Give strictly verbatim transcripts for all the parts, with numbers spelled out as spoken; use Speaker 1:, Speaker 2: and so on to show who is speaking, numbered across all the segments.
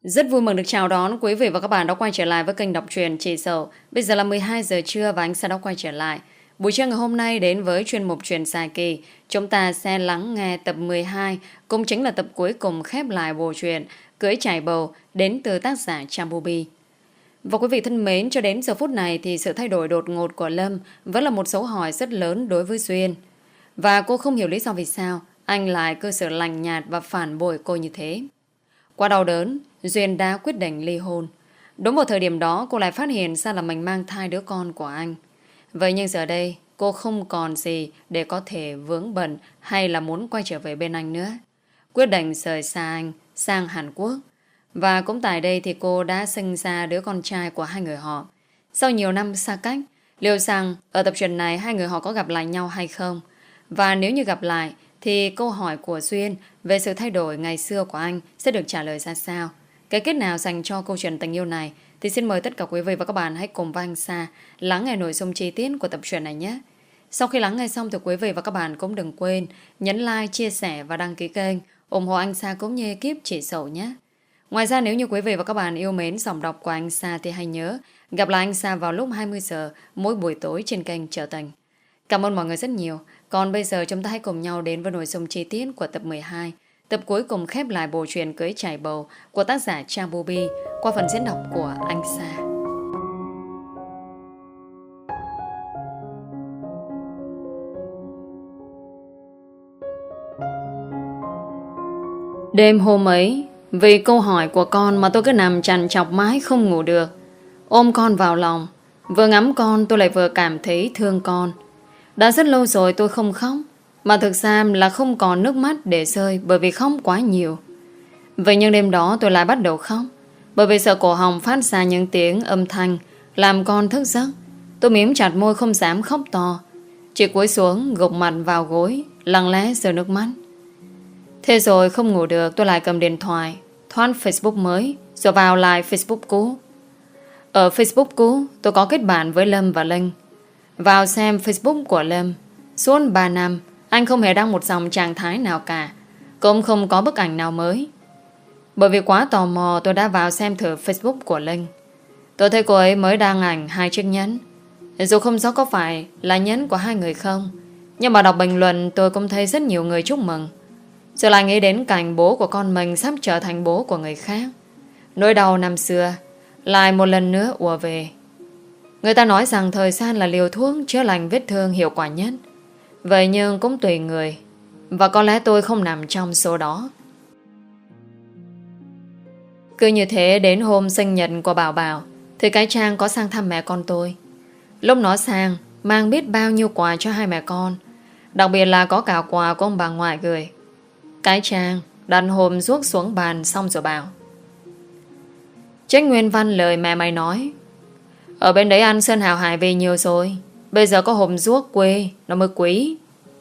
Speaker 1: Rất vui mừng được chào đón quý vị và các bạn đã quay trở lại với kênh đọc truyện Chị Dậu. Bây giờ là mười hai giờ trưa và anh sẽ đã quay trở lại. Buổi trưa ngày hôm nay đến với chuyên mục Truyện dài kỳ, chúng ta sẽ lắng nghe tập mười hai, cũng chính là tập cuối cùng khép lại bộ truyện Cưới Trải Bầu đến từ tác giả Chambubi. Và quý vị thân mến, cho đến giờ phút này thì sự thay đổi đột ngột của Lâm vẫn là một dấu hỏi rất lớn đối với Duyên. Và cô không hiểu lý do vì sao anh lại cư xử lạnh nhạt và phản bội cô như thế. Quá đau đớn, Duyên đã quyết định ly hôn. Đúng vào thời điểm đó cô lại phát hiện ra là mình mang thai đứa con của anh. Vậy nhưng giờ đây cô không còn gì để có thể vướng bận hay là muốn quay trở về bên anh nữa. Quyết định rời xa anh sang Hàn Quốc. Và cũng tại đây thì cô đã sinh ra đứa con trai của hai người họ. Sau nhiều năm xa cách, liệu rằng ở tập truyện này hai người họ có gặp lại nhau hay không? Và nếu như gặp lại thì câu hỏi của Duyên về sự thay đổi ngày xưa của anh sẽ được trả lời ra sao? Cái kết nào dành cho câu chuyện tình yêu này? Thì xin mời tất cả quý vị và các bạn hãy cùng với anh Sa lắng nghe nội dung chi tiết của tập truyện này nhé. Sau khi lắng nghe xong thì quý vị và các bạn cũng đừng quên nhấn like, chia sẻ và đăng ký kênh ủng hộ anh Sa cũng như ekip Chị Dậu nhé. Ngoài ra nếu như quý vị và các bạn yêu mến giọng đọc của anh Sa thì hãy nhớ gặp lại anh Sa vào lúc hai mươi giờ mỗi buổi tối trên kênh Trở Tình. Cảm ơn mọi người rất nhiều. Còn bây giờ chúng ta hãy cùng nhau đến với nội dung chi tiết của tập mười hai, tập cuối cùng khép lại bộ truyện Cưới Trải Bầu của tác giả Trang Bubi qua phần diễn đọc của anh Sa. Đêm hôm ấy, vì câu hỏi của con mà tôi cứ nằm trằn trọc mãi không ngủ được. Ôm con vào lòng, vừa ngắm con tôi lại vừa cảm thấy thương con. Đã rất lâu rồi tôi không khóc, mà thực ra là không còn nước mắt để rơi bởi vì khóc quá nhiều. Vậy nhưng đêm đó tôi lại bắt đầu khóc, bởi vì sợ cổ họng phát ra những tiếng âm thanh làm con thức giấc. Tôi mím chặt môi không dám khóc to, chỉ cúi xuống gục mặt vào gối, lặng lẽ rơi nước mắt. Thế rồi không ngủ được, tôi lại cầm điện thoại thoát Facebook mới rồi vào lại Facebook cũ. Ở Facebook cũ tôi có kết bạn với Lâm và Linh. Vào xem Facebook của Lâm, suốt ba năm anh không hề đăng một dòng trạng thái nào cả, cũng không có bức ảnh nào mới. Bởi vì quá tò mò tôi đã vào xem thử Facebook của Linh. Tôi thấy cô ấy mới đăng ảnh hai chiếc nhẫn. Dù không rõ có phải là nhẫn của hai người không, nhưng mà đọc bình luận tôi cũng thấy rất nhiều người chúc mừng. Rồi lại nghĩ đến cảnh bố của con mình sắp trở thành bố của người khác. Nỗi đau năm xưa lại một lần nữa ùa về. Người ta nói rằng thời gian là liều thuốc chữa lành vết thương hiệu quả nhất. Vậy nhưng cũng tùy người, và có lẽ tôi không nằm trong số đó. Cứ như thế đến hôm sinh nhật của Bảo Bảo thì cái Trang có sang thăm mẹ con tôi. Lúc nó sang mang biết bao nhiêu quà cho hai mẹ con, đặc biệt là có cả quà của ông bà ngoại gửi. Cái Trang đặt hộp ruốc xuống bàn xong rồi bảo: Trách nguyên văn lời mẹ mày nói, ở bên đấy ăn sơn hào hải vì nhiều rồi, bây giờ có hộp ruốc quê nó mới quý.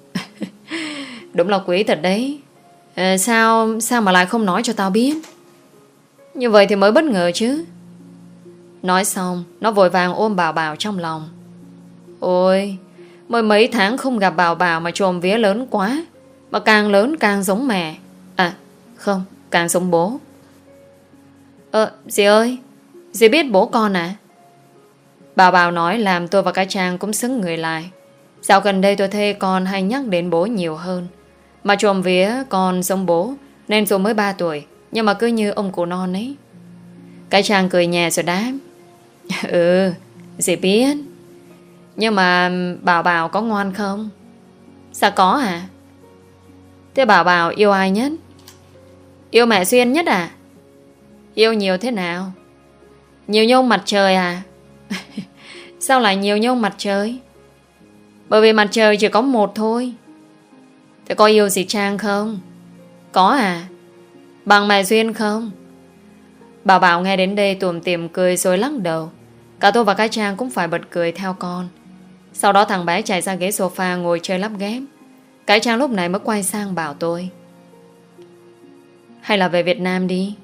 Speaker 1: Đúng là quý thật đấy. à, Sao Sao mà lại không nói cho tao biết? Như vậy thì mới bất ngờ chứ. Nói xong nó vội vàng ôm Bảo Bảo trong lòng. Ôi, mới mấy tháng không gặp Bảo Bảo mà trồm vía lớn quá, mà càng lớn càng giống mẹ. À không, càng giống bố. Ờ dì ơi, dì biết bố con à? Bảo Bảo nói làm tôi và cái Trang cũng xứng người lại. Dạo gần đây tôi thấy con hay nhắc đến bố nhiều hơn, mà trộm vía con giống bố, nên dù mới ba tuổi nhưng mà cứ như ông cụ non ấy. Cái Trang cười nhẹ rồi đáp: Ừ, dì biết. Nhưng mà Bảo Bảo có ngoan không? Sao có à? Thế Bảo Bảo yêu ai nhất? Yêu mẹ Duyên nhất à? Yêu nhiều thế nào? Nhiều như ông mặt trời à? Sao lại nhiều như ông mặt trời? Bởi vì mặt trời chỉ có một thôi. Thế có yêu gì Trang không? Có à? Bằng mẹ Duyên không? Bảo Bảo nghe đến đây tủm tỉm cười rồi lắc đầu. Cả tôi và cái Trang cũng phải bật cười theo con. Sau đó thằng bé chạy ra ghế sofa ngồi chơi lắp ghép. Cái Trang lúc này mới quay sang bảo tôi: Hay là về Việt Nam đi.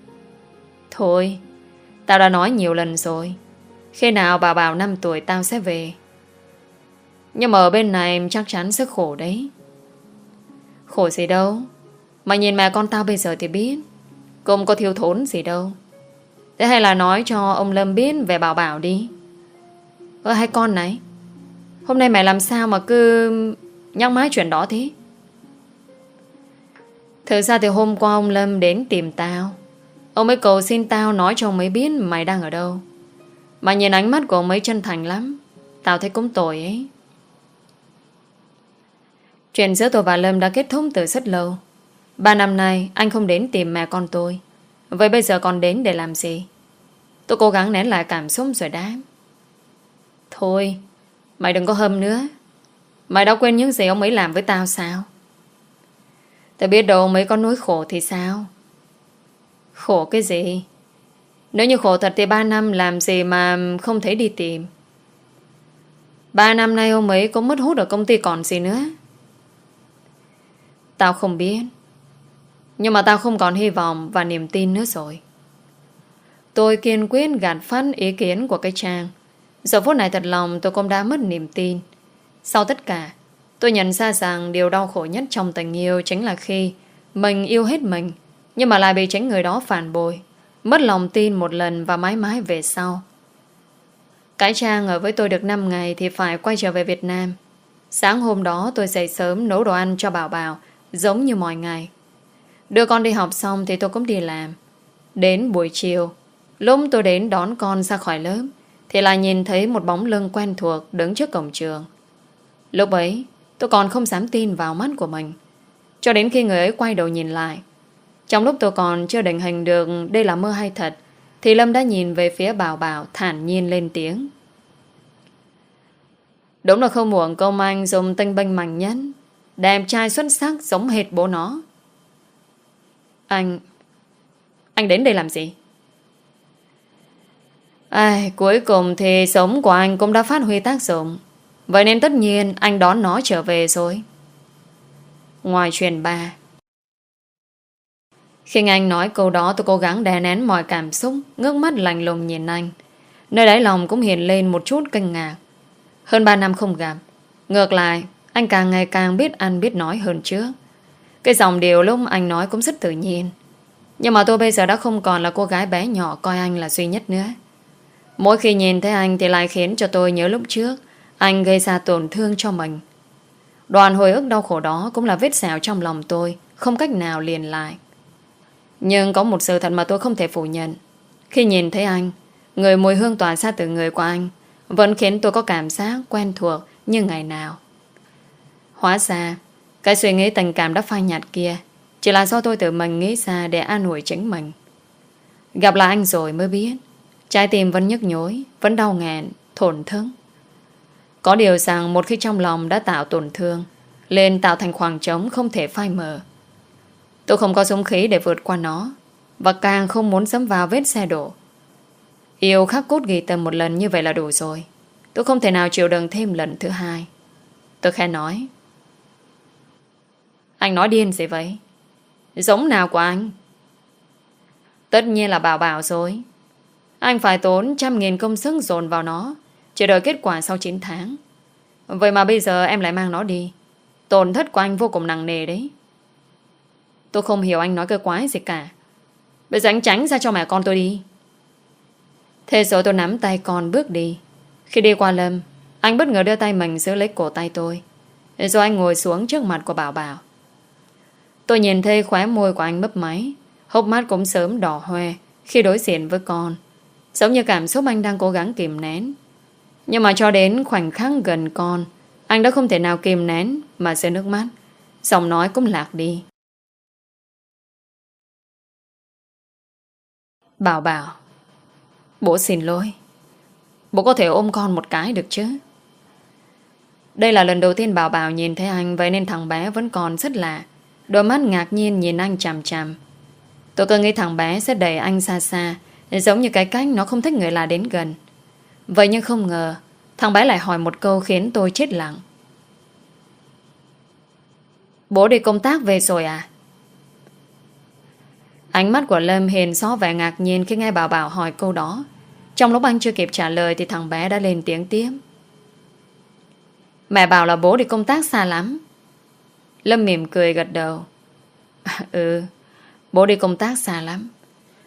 Speaker 1: Thôi, tao đã nói nhiều lần rồi, khi nào Bảo Bảo năm tuổi tao sẽ về. Nhưng mà ở bên này em chắc chắn rất khổ đấy. Khổ gì đâu, mà nhìn mẹ con tao bây giờ thì biết. Cũng có thiếu thốn gì đâu. Thế hay là nói cho ông Lâm biết về Bảo Bảo đi. Ơ hai con này, hôm nay mày làm sao mà cứ nhắc mãi chuyện đó thế? Thực ra thì hôm qua ông Lâm đến tìm tao. Ông ấy cầu xin tao nói cho ông ấy biết mày đang ở đâu. Mà nhìn ánh mắt của ông ấy chân thành lắm. Tao thấy cũng tội ấy. Chuyện giữa tôi và Lâm đã kết thúc từ rất lâu. Ba năm nay anh không đến tìm mẹ con tôi. Vậy bây giờ còn đến để làm gì? Tôi cố gắng nén lại cảm xúc rồi đáp. Thôi, mày đừng có hâm nữa. Mày đã quên những gì ông ấy làm với tao sao? Tao biết đâu ông ấy có nỗi khổ thì sao? Khổ cái gì? Nếu như khổ thật thì ba năm làm gì mà không thấy đi tìm. Ba năm nay ông ấy có mất hút ở công ty còn gì nữa. Tao không biết. Nhưng mà tao không còn hy vọng và niềm tin nữa rồi. Tôi kiên quyết gạt phắt ý kiến của cái Trang. Giờ phút này thật lòng tôi cũng đã mất niềm tin. Sau tất cả, tôi nhận ra rằng điều đau khổ nhất trong tình yêu chính là khi mình yêu hết mình, nhưng mà lại bị chính người đó phản bội, mất lòng tin một lần và mãi mãi về sau. Cái Trang ở với tôi được năm ngày thì phải quay trở về Việt Nam. Sáng hôm đó tôi dậy sớm nấu đồ ăn cho Bảo Bảo, giống như mọi ngày. Đưa con đi học xong thì tôi cũng đi làm. Đến buổi chiều, lúc tôi đến đón con ra khỏi lớp thì lại nhìn thấy một bóng lưng quen thuộc đứng trước cổng trường. Lúc ấy tôi còn không dám tin vào mắt của mình, cho đến khi người ấy quay đầu nhìn lại. Trong lúc tôi còn chưa định hình được đây là mơ hay thật, thì Lâm đã nhìn về phía Bảo Bảo, thản nhiên lên tiếng. Đúng là không muộn công anh dùng tinh binh mạnh nhất, đẹp trai xuất sắc giống hệt bố nó. Anh Anh đến đây làm gì? Ai, cuối cùng thì sống của anh cũng đã phát huy tác dụng. Vậy nên tất nhiên anh đón nó trở về rồi. Ngoài chuyện ba. Khi anh nói câu đó tôi cố gắng đè nén mọi cảm xúc, ngước mắt lạnh lùng nhìn anh. Nơi đáy lòng cũng hiện lên một chút kinh ngạc. Hơn ba năm không gặp, ngược lại anh càng ngày càng biết ăn biết nói hơn trước. Cái dòng điều lúc anh nói cũng rất tự nhiên. Nhưng mà tôi bây giờ đã không còn là cô gái bé nhỏ coi anh là duy nhất nữa. Mỗi khi nhìn thấy anh thì lại khiến cho tôi nhớ lúc trước anh gây ra tổn thương cho mình. Đoàn hồi ức đau khổ đó cũng là vết sẹo trong lòng tôi, không cách nào liền lại. Nhưng có một sự thật mà tôi không thể phủ nhận. Khi nhìn thấy anh, người mùi hương tỏa ra từ người của anh vẫn khiến tôi có cảm giác quen thuộc như ngày nào. Hóa ra cái suy nghĩ tình cảm đã phai nhạt kia chỉ là do tôi tự mình nghĩ ra để an ủi chính mình. Gặp lại anh rồi mới biết trái tim vẫn nhức nhối, vẫn đau nghẹn, thổn thức. Có điều rằng một khi trong lòng đã tạo tổn thương, lên tạo thành khoảng trống không thể phai mờ. Tôi không có dũng khí để vượt qua nó, và càng không muốn dẫm vào vết xe đổ. Yêu khắc cốt ghi tâm một lần như vậy là đủ rồi. Tôi không thể nào chịu đựng thêm lần thứ hai. Tôi khẽ nói. Anh nói điên gì vậy? Giống nào của anh? Tất nhiên là Bảo Bảo rồi. Anh phải tốn trăm nghìn công sức dồn vào nó, chỉ đợi kết quả sau chín tháng. Vậy mà bây giờ em lại mang nó đi. Tổn thất của anh vô cùng nặng nề đấy. Tôi không hiểu anh nói cái quái gì cả. Bây giờ anh tránh ra cho mẹ con tôi đi. Thế rồi tôi nắm tay con bước đi. Khi đi qua Lâm, anh bất ngờ đưa tay mình giữ lấy cổ tay tôi, rồi anh ngồi xuống trước mặt của Bảo Bảo. Tôi nhìn thấy khóe môi của anh mấp máy, hốc mắt cũng sớm đỏ hoe khi đối diện với con, giống như cảm xúc anh đang cố gắng kìm nén. Nhưng mà cho đến khoảnh khắc gần con, anh đã không thể nào kìm nén mà rơi nước mắt. Giọng nói cũng lạc đi. Bảo Bảo, bố xin lỗi. Bố có thể ôm con một cái được chứ? Đây là lần đầu tiên Bảo Bảo nhìn thấy anh, vậy nên thằng bé vẫn còn rất lạ. Đôi mắt ngạc nhiên nhìn anh chằm chằm. Tôi cứ nghĩ thằng bé sẽ đẩy anh xa xa, giống như cái cách nó không thích người lạ đến gần. Vậy nhưng không ngờ thằng bé lại hỏi một câu khiến tôi chết lặng. Bố đi công tác về rồi à? Ánh mắt của Lâm hiền xó vẻ ngạc nhiên khi nghe Bảo Bảo hỏi câu đó. Trong lúc anh chưa kịp trả lời thì thằng bé đã lên tiếng tiếp. Mẹ bảo là bố đi công tác xa lắm. Lâm mỉm cười gật đầu. Ừ, bố đi công tác xa lắm.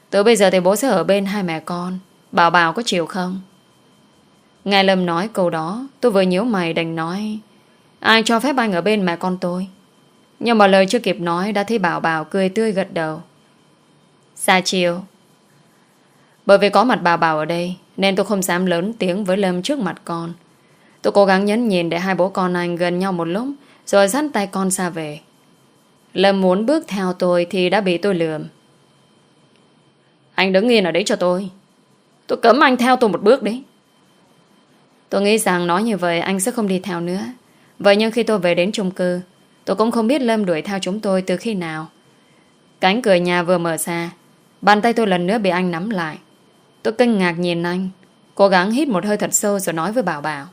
Speaker 1: Từ bây giờ thì bố sẽ ở bên hai mẹ con. Bảo Bảo có chịu không? Nghe Lâm nói câu đó, tôi vừa nhíu mày đành nói: ai cho phép anh ở bên mẹ con tôi? Nhưng mà lời chưa kịp nói đã thấy Bảo Bảo cười tươi gật đầu. Xa chiều. Bởi vì có mặt Bảo Bảo ở đây nên tôi không dám lớn tiếng với Lâm trước mặt con. Tôi cố gắng nhấn nhìn để hai bố con anh gần nhau một lúc, rồi dắt tay con ra về. Lâm muốn bước theo tôi thì đã bị tôi lườm. Anh đứng yên ở đấy cho tôi. Tôi cấm anh theo tôi một bước đấy. Tôi nghĩ rằng nói như vậy anh sẽ không đi theo nữa. Vậy nhưng khi tôi về đến chung cư, tôi cũng không biết Lâm đuổi theo chúng tôi từ khi nào. Cánh cửa nhà vừa mở ra, bàn tay tôi lần nữa bị anh nắm lại. Tôi kinh ngạc nhìn anh, cố gắng hít một hơi thật sâu rồi nói với Bảo Bảo.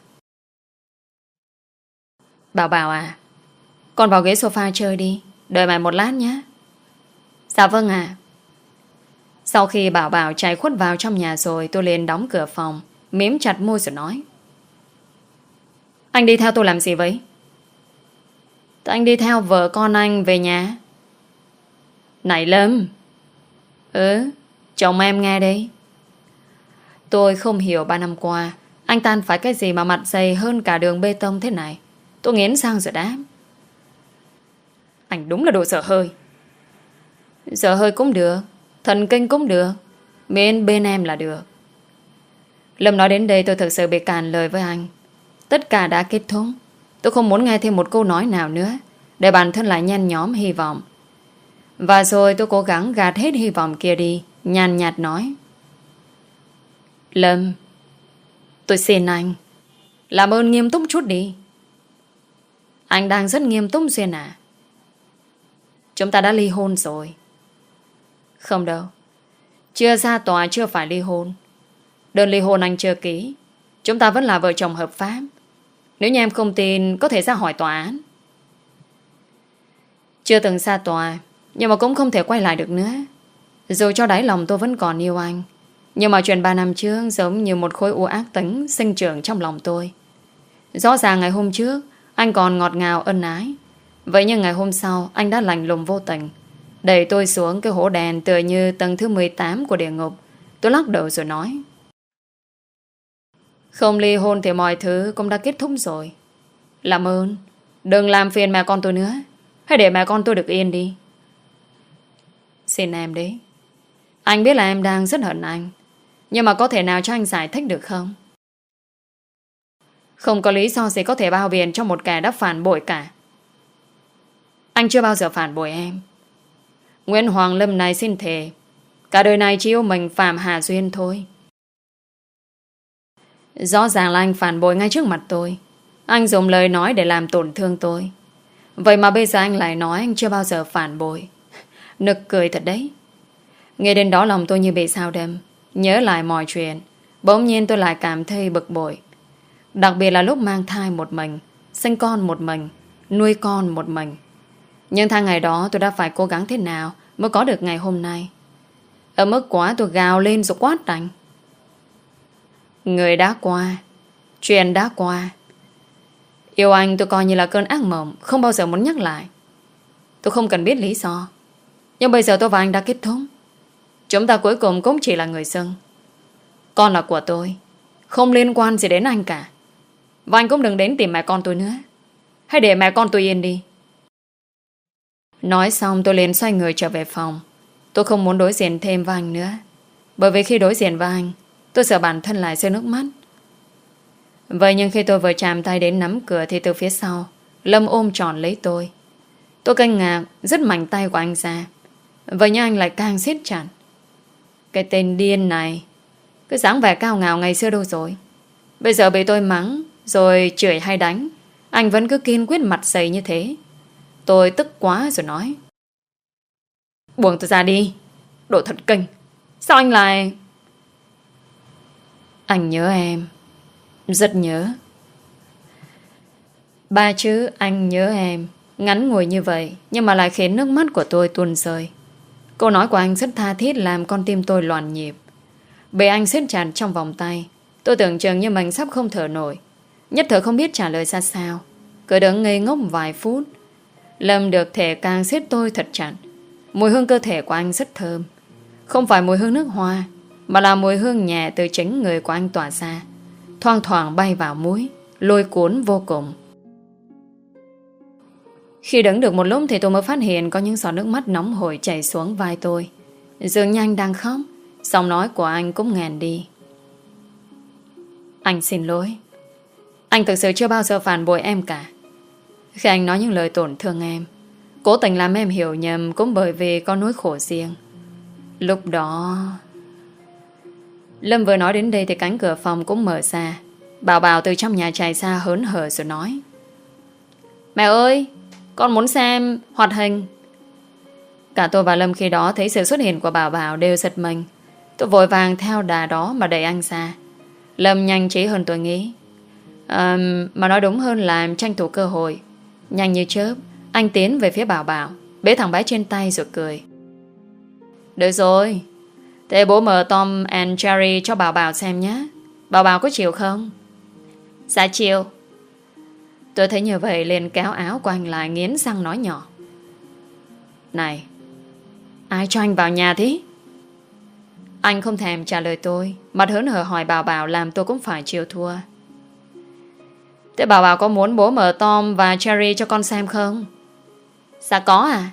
Speaker 1: Bảo Bảo à, con vào ghế sofa chơi đi, đợi mẹ một lát nhé. Dạ vâng ạ. Sau khi Bảo Bảo chạy khuất vào trong nhà rồi, tôi liền đóng cửa phòng, mím chặt môi rồi nói: anh đi theo tôi làm gì vậy? Anh đi theo vợ con anh về nhà. Này Lâm. Ừ, chồng em nghe đây. Tôi không hiểu ba năm qua anh tan phải cái gì mà mặt dày hơn cả đường bê tông thế này. Tôi nghiến răng rồi đáp: anh đúng là đồ dở hơi. Dở hơi cũng được, thần kinh cũng được, miễn bên em là được. Lâm nói đến đây tôi thực sự bị cản lời với anh. Tất cả đã kết thúc. Tôi không muốn nghe thêm một câu nói nào nữa, để bản thân lại nhen nhóm hy vọng. Và rồi tôi cố gắng gạt hết hy vọng kia đi, nhàn nhạt nói: Lâm, tôi xin anh, làm ơn nghiêm túc chút đi. Anh đang rất nghiêm túc Duyên à? Chúng ta đã ly hôn rồi. Không đâu, chưa ra tòa chưa phải ly hôn. Đơn ly hôn anh chưa ký. Chúng ta vẫn là vợ chồng hợp pháp. Nếu như em không tin có thể ra hỏi tòa án. Chưa từng ra tòa, nhưng mà cũng không thể quay lại được nữa. Dù cho đáy lòng tôi vẫn còn yêu anh, nhưng mà chuyện ba năm trước giống như một khối u ác tính sinh trưởng trong lòng tôi. Rõ ràng ngày hôm trước anh còn ngọt ngào ân ái, vậy nhưng ngày hôm sau anh đã lạnh lùng vô tình, đẩy tôi xuống cái hố đen tựa như tầng thứ mười tám của địa ngục. Tôi lắc đầu rồi nói: không ly hôn thì mọi thứ cũng đã kết thúc rồi. Làm ơn đừng làm phiền mẹ con tôi nữa. Hãy để mẹ con tôi được yên đi. Xin em đấy. Anh biết là em đang rất hận anh, nhưng mà có thể nào cho anh giải thích được không? Không có lý do gì có thể bao biện cho một kẻ đã phản bội cả. Anh chưa bao giờ phản bội em. Nguyễn Hoàng Lâm này xin thề cả đời này chỉ yêu mình Phạm Hà Duyên thôi. Rõ ràng là anh phản bội ngay trước mặt tôi. Anh dùng lời nói để làm tổn thương tôi. Vậy mà bây giờ anh lại nói anh chưa bao giờ phản bội. Nực cười thật đấy. Nghe đến đó lòng tôi như bị sao đâm. Nhớ lại mọi chuyện, bỗng nhiên tôi lại cảm thấy bực bội. Đặc biệt là lúc mang thai một mình, sinh con một mình, nuôi con một mình. Nhưng tháng ngày đó tôi đã phải cố gắng thế nào mới có được ngày hôm nay. Ở mức quá tôi gào lên rồi quát anh: người đã qua, chuyện đã qua. Yêu anh tôi coi như là cơn ác mộng, không bao giờ muốn nhắc lại. Tôi không cần biết lý do, nhưng bây giờ tôi và anh đã kết thúc. Chúng ta cuối cùng cũng chỉ là người dân. Con là của tôi, không liên quan gì đến anh cả. Và anh cũng đừng đến tìm mẹ con tôi nữa. Hãy để mẹ con tôi yên đi. Nói xong tôi liền xoay người trở về phòng. Tôi không muốn đối diện thêm với anh nữa, bởi vì khi đối diện với anh, tôi sợ bản thân lại rơi nước mắt. Vậy nhưng khi tôi vừa chạm tay đến nắm cửa thì từ phía sau Lâm ôm trọn lấy tôi. Tôi kinh ngạc dứt mạnh tay của anh ra. Vậy nhưng anh lại càng siết chặt. Cái tên điên này, cái dáng vẻ cao ngạo ngày xưa đâu rồi? Bây giờ bị tôi mắng rồi chửi hay đánh, anh vẫn cứ kiên quyết mặt dày như thế. Tôi tức quá rồi nói: buông tôi ra đi, đồ thật kinh. Sao anh lại... Anh nhớ em, rất nhớ. Ba chữ anh nhớ em ngắn ngủi như vậy, nhưng mà lại khiến nước mắt của tôi tuôn rơi. Câu nói của anh rất tha thiết làm con tim tôi loạn nhịp. Bị anh siết chặt trong vòng tay, tôi tưởng chừng như mình sắp không thở nổi. Nhất thời không biết trả lời ra sao, cứ đứng ngây ngốc vài phút. Lâm được thể càng siết tôi thật chặt. Mùi hương cơ thể của anh rất thơm. không phải mùi hương nước hoa, mà là mùi hương nhẹ từ chính người của anh tỏa ra, thoang thoảng bay vào mũi, lôi cuốn vô cùng. Khi đứng được một lúc thì tôi mới phát hiện có những giọt nước mắt nóng hổi chảy xuống vai tôi. Dường như anh đang khóc. Giọng nói của anh cũng nghẹn đi. Anh xin lỗi. Anh thực sự chưa bao giờ phản bội em cả. Khi anh nói những lời tổn thương em, cố tình làm em hiểu nhầm cũng bởi vì có nỗi khổ riêng. Lúc đó... Lâm vừa nói đến đây thì cánh cửa phòng cũng mở ra. Bảo Bảo từ trong nhà chạy ra hớn hở rồi nói: Mẹ ơi, con muốn xem hoạt hình. Cả tôi và Lâm khi đó thấy sự xuất hiện của Bảo Bảo đều giật mình. Tôi vội vàng theo đà đó mà đẩy anh ra. Lâm nhanh trí hơn tôi nghĩ. à, Mà nói đúng hơn là em tranh thủ cơ hội. Nhanh như chớp, anh tiến về phía Bảo Bảo, bế thằng bé trên tay rồi cười: Được rồi, thế bố mở Tom and Jerry cho Bảo Bảo xem nhé. Bảo Bảo có chịu không? Dạ chịu. Tôi thấy như vậy liền kéo áo của anh lại, nghiến răng nói nhỏ: Này, ai cho anh vào nhà thế? Anh không thèm trả lời tôi, mặt hớn hở hỏi Bảo Bảo làm tôi cũng phải chịu thua. Thế Bảo Bảo có muốn bố mở Tom và Jerry cho con xem không? Dạ có à.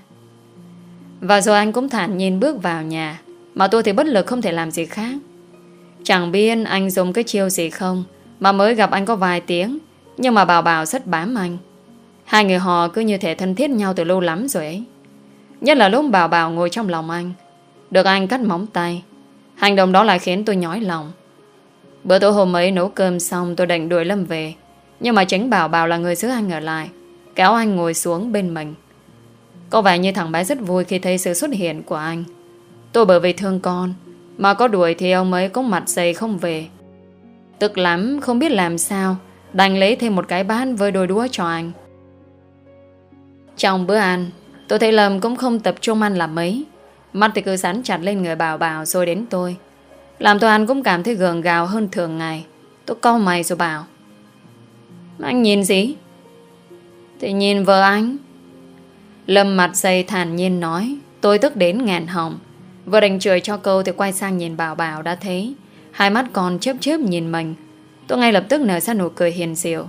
Speaker 1: Và rồi anh cũng thản nhiên bước vào nhà, mà tôi thì bất lực không thể làm gì khác. Chẳng biết anh dùng cái chiêu gì không, mà mới gặp anh có vài tiếng, nhưng mà Bảo Bảo rất bám anh. Hai người họ cứ như thể thân thiết nhau từ lâu lắm rồi ấy. Nhất là lúc Bảo Bảo ngồi trong lòng anh, được anh cắt móng tay. Hành động đó lại khiến tôi nhói lòng. Bữa tối hôm ấy nấu cơm xong tôi định đuổi Lâm về, nhưng mà chính Bảo Bảo là người giữ anh ở lại, kéo anh ngồi xuống bên mình. Có vẻ như thằng bé rất vui khi thấy sự xuất hiện của anh. Tôi bởi vì thương con mà có đuổi thì ông ấy cũng mặt dày không về. Tức lắm không biết làm sao, đành lấy thêm một cái bát với đôi đũa cho anh. Trong bữa ăn, tôi thấy Lâm cũng không tập trung ăn làm mấy. Mắt thì cứ dán chặt lên người Bảo Bảo rồi đến tôi, làm tôi ăn cũng cảm thấy gượng gạo hơn thường ngày. Tôi cau mày rồi bảo: Anh nhìn gì? Thì nhìn vợ anh. Lâm mặt dày thản nhiên nói. Tôi tức đến nghẹn họng. Vừa định chửi cho câu thì quay sang nhìn Bảo Bảo, đã thấy hai mắt con chớp chớp nhìn mình. Tôi ngay lập tức nở ra nụ cười hiền dịu.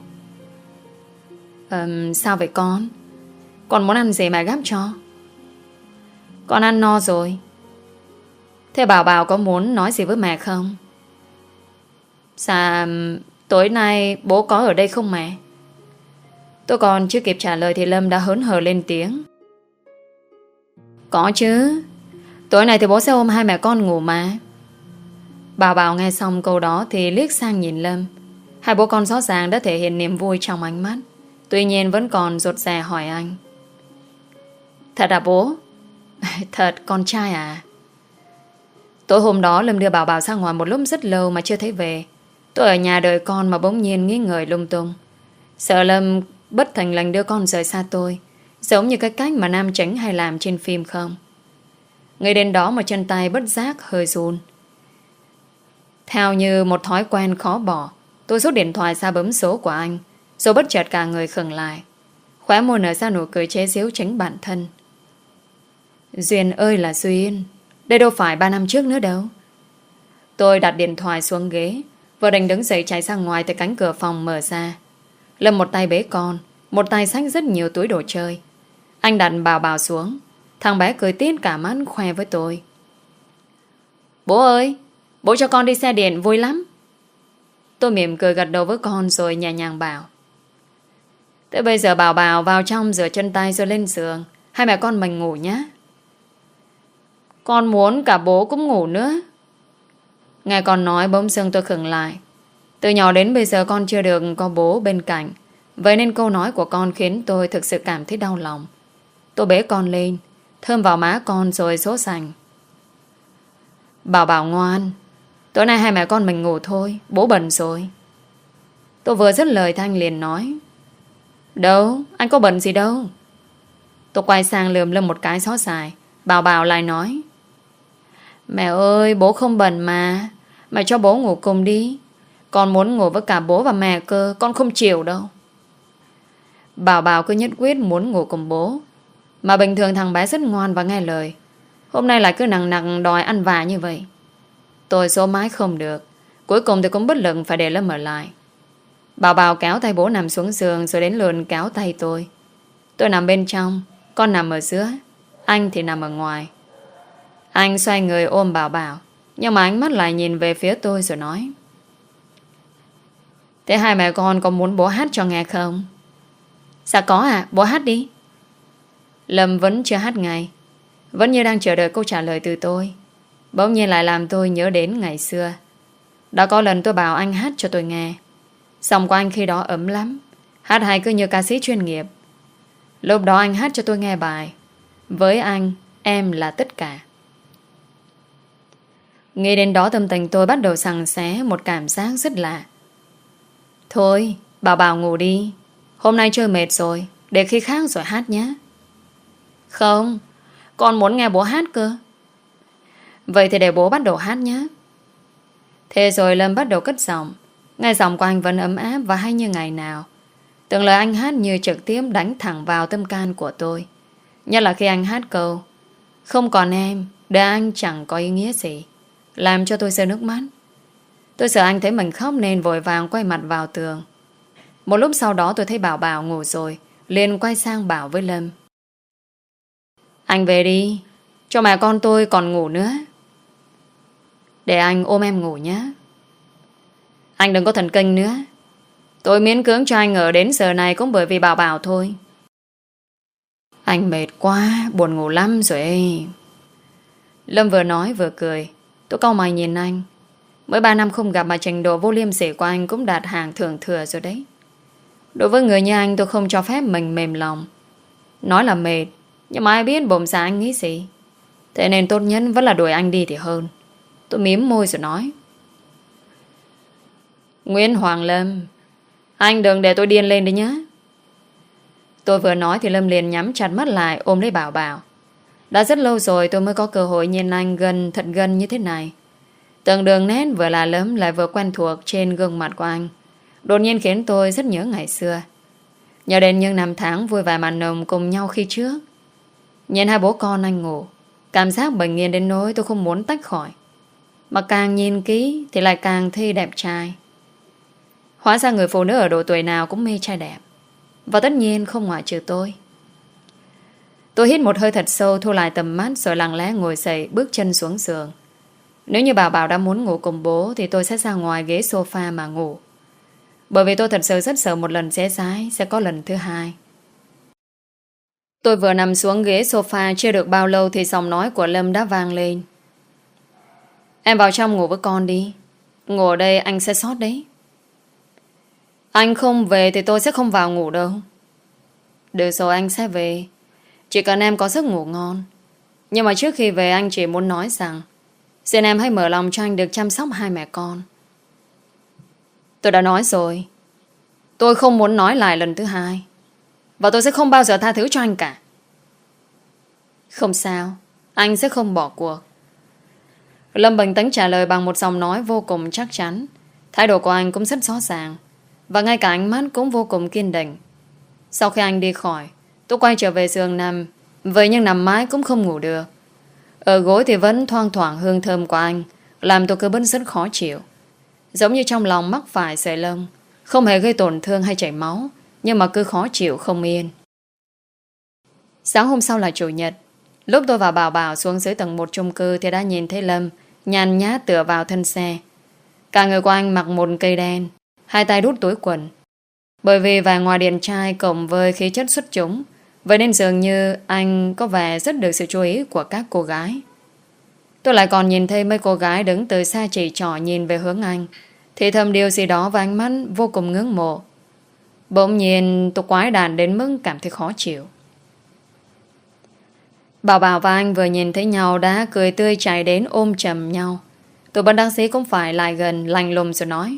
Speaker 1: Ừm, sao vậy con? Con muốn ăn gì mà gắp cho? Con ăn no rồi. Thế Bảo Bảo có muốn nói gì với mẹ không? Dạ, tối nay bố có ở đây không mẹ? Tôi còn chưa kịp trả lời thì Lâm đã hớn hở lên tiếng: Có chứ. Tối nay thì bố sẽ ôm hai mẹ con ngủ mà. Bảo Bảo nghe xong câu đó thì liếc sang nhìn Lâm. Hai bố con rõ ràng đã thể hiện niềm vui trong ánh mắt. Tuy nhiên vẫn còn rụt rè hỏi anh: Thật à bố? Thật con trai à? Tối hôm đó Lâm đưa Bảo Bảo ra ngoài một lúc rất lâu mà chưa thấy về. Tôi ở nhà đợi con mà bỗng nhiên nghĩ ngợi lung tung. Sợ Lâm bất thành lành đưa con rời xa tôi, giống như cái cách mà nam chính hay làm trên phim không. Ngay đến đó mà chân tay bất giác hơi run. Theo như một thói quen khó bỏ, tôi rút điện thoại ra bấm số của anh, rồi bất chợt cả người khựng lại, khóe môi nở ra nụ cười chế giễu chính bản thân. Duyên ơi là duyên, đây đâu phải ba năm trước nữa đâu. Tôi đặt điện thoại xuống ghế, vừa định đứng dậy chạy ra ngoài thì cánh cửa phòng mở ra. Lâm một tay bế con, một tay xách rất nhiều túi đồ chơi. Anh đặt Bảo Bảo xuống. Thằng bé cười tít cả mắt khoe với tôi: Bố ơi, bố cho con đi xe điện vui lắm. Tôi mỉm cười gật đầu với con rồi nhẹ nhàng bảo: Thế bây giờ Bảo Bảo vào trong rửa chân tay rồi lên giường, hai mẹ con mình ngủ nhé. Con muốn cả bố cũng ngủ nữa. Nghe con nói bỗng dưng tôi khựng lại. Từ nhỏ đến bây giờ con chưa được có bố bên cạnh, vậy nên câu nói của con khiến tôi thực sự cảm thấy đau lòng. Tôi bế con lên, thơm vào má con rồi sốt sành: Bảo Bảo ngoan, tối nay hai mẹ con mình ngủ thôi, bố bận rồi. Tôi vừa dứt lời Thanh liền nói: Đâu, anh có bận gì đâu. Tôi quay sang lườm Lâm một cái xót xài. Bảo Bảo lại nói: Mẹ ơi, bố không bận mà. Mẹ cho bố ngủ cùng đi. Con muốn ngủ với cả bố và mẹ cơ, con không chịu đâu. Bảo Bảo cứ nhất quyết muốn ngủ cùng bố. Mà bình thường thằng bé rất ngoan và nghe lời. Hôm nay lại cứ nặng nặng đòi ăn vạ như vậy. Tôi số mái không được. Cuối cùng tôi cũng bất lực phải để Lâm ở lại. Bảo Bảo kéo tay bố nằm xuống giường, rồi đến lượt kéo tay tôi. Tôi nằm bên trong, con nằm ở giữa, anh thì nằm ở ngoài. Anh xoay người ôm Bảo Bảo, nhưng mà ánh mắt lại nhìn về phía tôi rồi nói: Thế hai mẹ con có muốn bố hát cho nghe không? Dạ có ạ, bố hát đi. Lâm vẫn chưa hát ngay, vẫn như đang chờ đợi câu trả lời từ tôi. Bỗng nhiên lại làm tôi nhớ đến ngày xưa. Đã có lần tôi bảo anh hát cho tôi nghe. Giọng của anh khi đó ấm lắm, hát hay cứ như ca sĩ chuyên nghiệp. Lúc đó anh hát cho tôi nghe bài Với anh, em là tất cả. Nghĩ đến đó tâm tình tôi bắt đầu sằng xé một cảm giác rất lạ. Thôi, Bảo Bảo ngủ đi. Hôm nay chơi mệt rồi, để khi khác rồi hát nhé. Không, con muốn nghe bố hát cơ. Vậy thì để bố bắt đầu hát nhé. Thế rồi Lâm bắt đầu cất giọng. Nghe giọng của anh vẫn ấm áp và hay như ngày nào. Từng lời anh hát như trực tiếp đánh thẳng vào tâm can của tôi. Nhất là khi anh hát câu Không còn em, để anh chẳng có ý nghĩa gì, làm cho tôi rơi nước mắt. Tôi sợ anh thấy mình khóc nên vội vàng quay mặt vào tường. Một lúc sau đó tôi thấy Bảo Bảo ngủ rồi, liền quay sang bảo với Lâm: Anh về đi, cho mẹ con tôi còn ngủ nữa. Để anh ôm em ngủ nhé. Anh đừng có thần kinh nữa. Tôi miễn cưỡng cho anh ở đến giờ này cũng bởi vì Bảo Bảo thôi. Anh mệt quá, buồn ngủ lắm rồi ấy. Lâm vừa nói vừa cười. Tôi cau mày nhìn anh. Mới ba năm không gặp mà trình độ vô liêm sỉ của anh cũng đạt hàng thượng thừa rồi đấy. Đối với người như anh tôi không cho phép mình mềm lòng. Nói là mệt, nhưng mà ai biết bụng dạ anh nghĩ gì. Thế nên tốt nhất vẫn là đuổi anh đi thì hơn. Tôi mím môi rồi nói: Nguyễn Hoàng Lâm, anh đừng để tôi điên lên đấy nhé. Tôi vừa nói thì Lâm liền nhắm chặt mắt lại, ôm lấy Bảo Bảo. Đã rất lâu rồi tôi mới có cơ hội nhìn anh gần, thật gần như thế này. Từng đường nét vừa lạ lẫm lại vừa quen thuộc trên gương mặt của anh đột nhiên khiến tôi rất nhớ ngày xưa. Nhớ đến những năm tháng vui vẻ màn nồng cùng nhau khi trước. Nhìn hai bố con anh ngủ, cảm giác bình yên đến nỗi tôi không muốn tách khỏi. Mà càng nhìn kỹ thì lại càng thấy đẹp trai. Hóa ra người phụ nữ ở độ tuổi nào cũng mê trai đẹp, và tất nhiên không ngoại trừ tôi. Tôi hít một hơi thật sâu, thu lại tầm mắt, rồi lặng lẽ ngồi dậy, bước chân xuống giường. Nếu như Bảo Bảo đã muốn ngủ cùng bố thì tôi sẽ ra ngoài ghế sofa mà ngủ. Bởi vì tôi thật sự rất sợ một lần dễ dãi sẽ có lần thứ hai. Tôi vừa nằm xuống ghế sofa chưa được bao lâu thì giọng nói của Lâm đã vang lên: Em vào trong ngủ với con đi. Ngủ ở đây anh sẽ sót đấy. Anh không về thì tôi sẽ không vào ngủ đâu. Được rồi, anh sẽ về, chỉ cần em có giấc ngủ ngon. Nhưng mà trước khi về anh chỉ muốn nói rằng xin em hãy mở lòng cho anh được chăm sóc hai mẹ con. Tôi đã nói rồi, tôi không muốn nói lại lần thứ hai, và tôi sẽ không bao giờ tha thứ cho anh cả. Không sao, anh sẽ không bỏ cuộc. Lâm bình tĩnh trả lời bằng một giọng nói vô cùng chắc chắn. Thái độ của anh cũng rất rõ ràng, và ngay cả ánh mắt cũng vô cùng kiên định. Sau khi anh đi khỏi, tôi quay trở về giường nằm. Vậy nhưng nằm mãi cũng không ngủ được. Ở gối thì vẫn thoang thoảng hương thơm của anh, làm tôi cứ bứt rất khó chịu. Giống như trong lòng mắc phải sợi lông, không hề gây tổn thương hay chảy máu, nhưng mà cứ khó chịu không yên. Sáng hôm sau là Chủ nhật. Lúc tôi và Bảo Bảo xuống dưới tầng một chung cư thì đã nhìn thấy Lâm nhàn nhã tựa vào thân xe. Cả người của anh mặc một cây đen, hai tay đút túi quần. Bởi vì vẻ ngoài điển trai cộng với khí chất xuất chúng, vậy nên dường như anh có vẻ rất được sự chú ý của các cô gái. Tôi lại còn nhìn thấy mấy cô gái đứng từ xa chỉ trỏ nhìn về hướng anh, thì thầm điều gì đó và ánh mắt vô cùng ngưỡng mộ. Bỗng nhiên tôi quái đản đến mức cảm thấy khó chịu. Bảo Bảo và anh vừa nhìn thấy nhau đã cười tươi chạy đến ôm chầm nhau. Tôi bất đắc dĩ cũng phải lại gần, lạnh lùng rồi nói: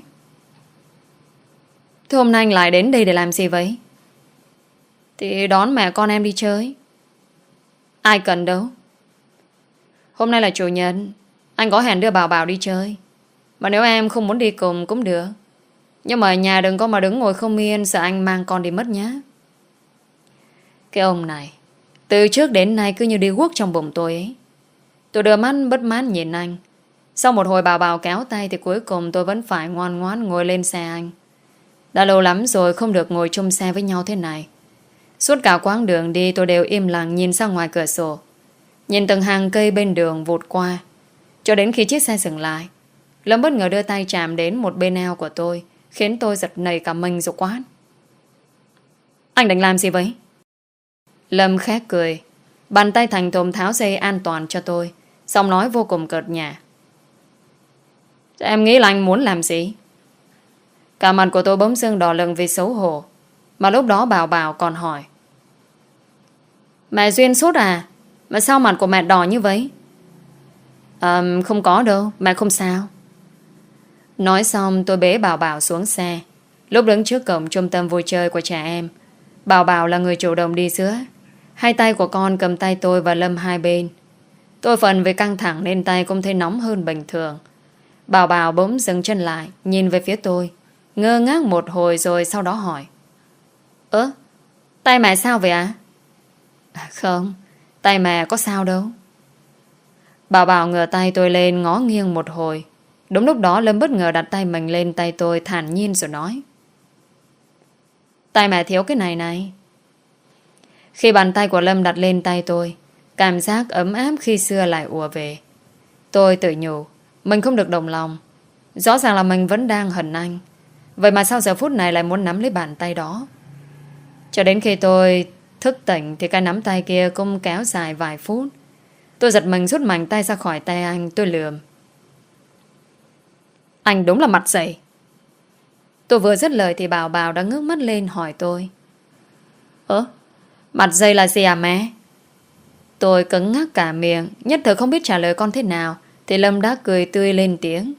Speaker 1: Thế hôm nay anh lại đến đây để làm gì vậy? Thì đón mẹ con em đi chơi. Ai cần đâu. Hôm nay là Chủ nhật, anh có hẹn đưa Bảo Bảo đi chơi. Mà nếu em không muốn đi cùng cũng được, nhưng mà ở nhà đừng có mà đứng ngồi không yên, sợ anh mang con đi mất nhé. Cái ông này từ trước đến nay cứ như đi guốc trong bụng tôi ấy. Tôi đưa mắt bất mãn nhìn anh. Sau một hồi Bảo Bảo kéo tay thì cuối cùng tôi vẫn phải ngoan ngoãn ngồi lên xe anh. Đã lâu lắm rồi không được ngồi chung xe với nhau thế này. Suốt cả quãng đường đi tôi đều im lặng nhìn ra ngoài cửa sổ, nhìn từng hàng cây bên đường vụt qua, cho đến khi chiếc xe dừng lại. Lâm bất ngờ đưa tay chạm đến một bên eo của tôi, khiến tôi giật nảy cả mình rồi quát: Anh định làm gì vậy? Lâm khét cười, bàn tay thành thùng tháo dây an toàn cho tôi, giọng nói vô cùng cợt nhả: Em nghĩ là anh muốn làm gì? Cả mặt của tôi bỗng dưng đỏ lừng vì xấu hổ. Mà lúc đó Bảo Bảo còn hỏi: Mẹ Duyên sốt à? Mà sao mặt của mẹ đỏ như vậy? À, không có đâu, mẹ không sao. Nói xong tôi bế Bảo Bảo xuống xe. Lúc đứng trước cổng trung tâm vui chơi của trẻ em, Bảo Bảo là người chủ động đi giữa. Hai tay của con cầm tay tôi và Lâm hai bên. Tôi phần vì căng thẳng nên tay cũng thấy nóng hơn bình thường. Bảo Bảo bỗng dừng chân lại, nhìn về phía tôi, ngơ ngác một hồi rồi sau đó hỏi: Ơ, tay mẹ sao vậy ạ? À? Không, tay mẹ có sao đâu. Bảo Bảo ngửa tay tôi lên ngó nghiêng một hồi. Đúng lúc đó Lâm bất ngờ đặt tay mình lên tay tôi thản nhiên rồi nói: Tay mẹ thiếu cái này này. Khi bàn tay của Lâm đặt lên tay tôi, cảm giác ấm áp khi xưa lại ùa về. Tôi tự nhủ mình không được đồng lòng. Rõ ràng là mình vẫn đang hận anh, vậy mà sao giờ phút này lại muốn nắm lấy bàn tay đó. Cho đến khi tôi thức tỉnh thì cái nắm tay kia cũng kéo dài vài phút. Tôi giật mình rút mạnh tay ra khỏi tay anh. Tôi lườm: Anh đúng là mặt dày. Tôi vừa dứt lời thì Bảo Bảo đã ngước mắt lên hỏi tôi: Ơ, mặt dày là gì à mẹ? Tôi cứng ngắc cả miệng, nhất thời không biết trả lời con thế nào. Thì Lâm đã cười tươi lên tiếng: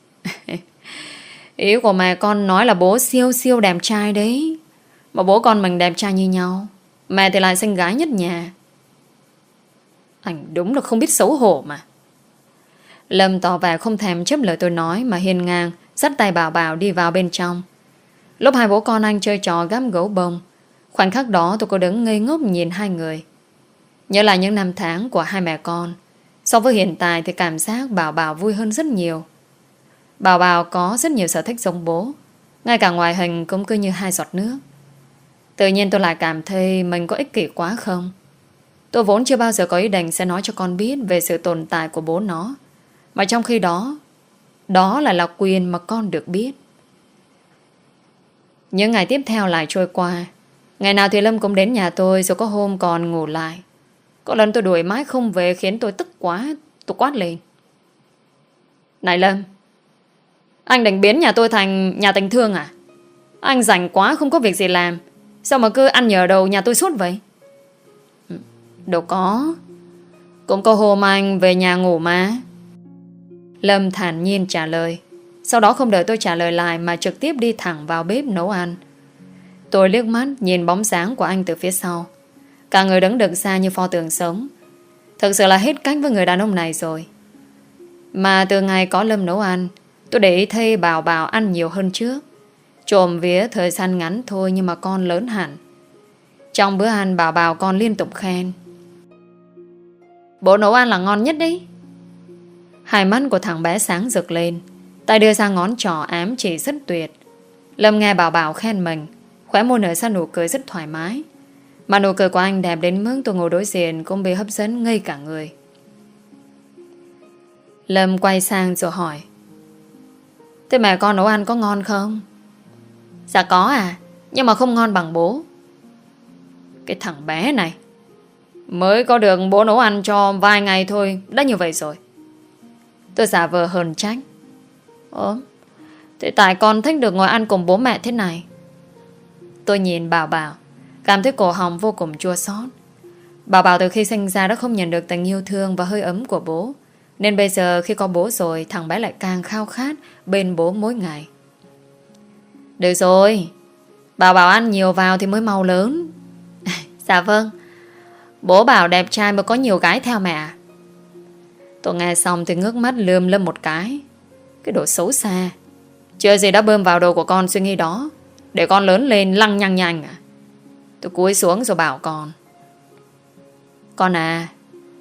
Speaker 1: Ý của mẹ con nói là bố siêu siêu đẹp trai đấy. Mà bố con mình đẹp trai như nhau, mẹ thì lại xinh gái nhất nhà. Anh đúng là không biết xấu hổ mà. Lâm tỏ vẻ không thèm chấp lời tôi nói, mà hiên ngang dắt tay Bảo Bảo đi vào bên trong. Lúc hai bố con anh chơi trò gắm gấu bông, khoảnh khắc đó tôi có đứng ngây ngốc nhìn hai người. Nhớ lại những năm tháng của hai mẹ con, so với hiện tại thì cảm giác Bảo Bảo vui hơn rất nhiều. Bảo Bảo có rất nhiều sở thích giống bố, ngay cả ngoại hình cũng cứ như hai giọt nước. Tự nhiên tôi lại cảm thấy mình có ích kỷ quá không. Tôi vốn chưa bao giờ có ý định sẽ nói cho con biết về sự tồn tại của bố nó, mà trong khi đó, đó lại là quyền mà con được biết. Những ngày tiếp theo lại trôi qua. Ngày nào thì Lâm cũng đến nhà tôi, rồi có hôm còn ngủ lại. Có lần tôi đuổi mãi không về khiến tôi tức quá. Tôi quát lên: Này Lâm, anh định biến nhà tôi thành nhà tình thương à? Anh rảnh quá không có việc gì làm, sao mà cứ ăn nhờ đầu nhà tôi suốt vậy? Đâu có, cũng có hôm anh về nhà ngủ mà. Lâm thản nhiên trả lời. Sau đó không đợi tôi trả lời lại mà trực tiếp đi thẳng vào bếp nấu ăn. Tôi liếc mắt nhìn bóng dáng của anh từ phía sau. Cả người đứng đằng xa như pho tượng sống. Thực sự là hết cách với người đàn ông này rồi. Mà từ ngày có Lâm nấu ăn, tôi để ý thấy Bảo Bảo ăn nhiều hơn trước. Trộm vía thời gian ngắn thôi nhưng mà con lớn hẳn. Trong bữa ăn Bảo Bảo con liên tục khen: Bố nấu ăn là ngon nhất đấy. Hai mắt của thằng bé sáng rực lên, tay đưa ra ngón trỏ ám chỉ rất tuyệt. Lâm nghe Bảo Bảo khen mình, khóe môi nở ra nụ cười rất thoải mái. Mà nụ cười của anh đẹp đến mức tôi ngồi đối diện cũng bị hấp dẫn ngây cả người. Lâm quay sang rồi hỏi: Thế mẹ con nấu ăn có ngon không? Dạ có à, nhưng mà không ngon bằng bố. Cái thằng bé này, mới có được bố nấu ăn cho vài ngày thôi đã như vậy rồi. Tôi giả vờ hờn trách: Ơ, thế tại con thích được ngồi ăn cùng bố mẹ thế này. Tôi nhìn Bảo Bảo, cảm thấy cổ họng vô cùng chua xót. Bảo Bảo từ khi sinh ra đã không nhận được tình yêu thương và hơi ấm của bố, nên bây giờ khi có bố rồi, thằng bé lại càng khao khát bên bố mỗi ngày. Được rồi, Bảo Bảo ăn nhiều vào thì mới mau lớn. Dạ vâng, bố bảo đẹp trai mới có nhiều gái theo mẹ. Tôi nghe xong thì ngước mắt lườm Lâm một cái. Cái đồ xấu xa, chưa gì đã bơm vào đầu của con suy nghĩ đó, để con lớn lên lăng nhăng nhanh à? Tôi cúi xuống rồi bảo con: Con à,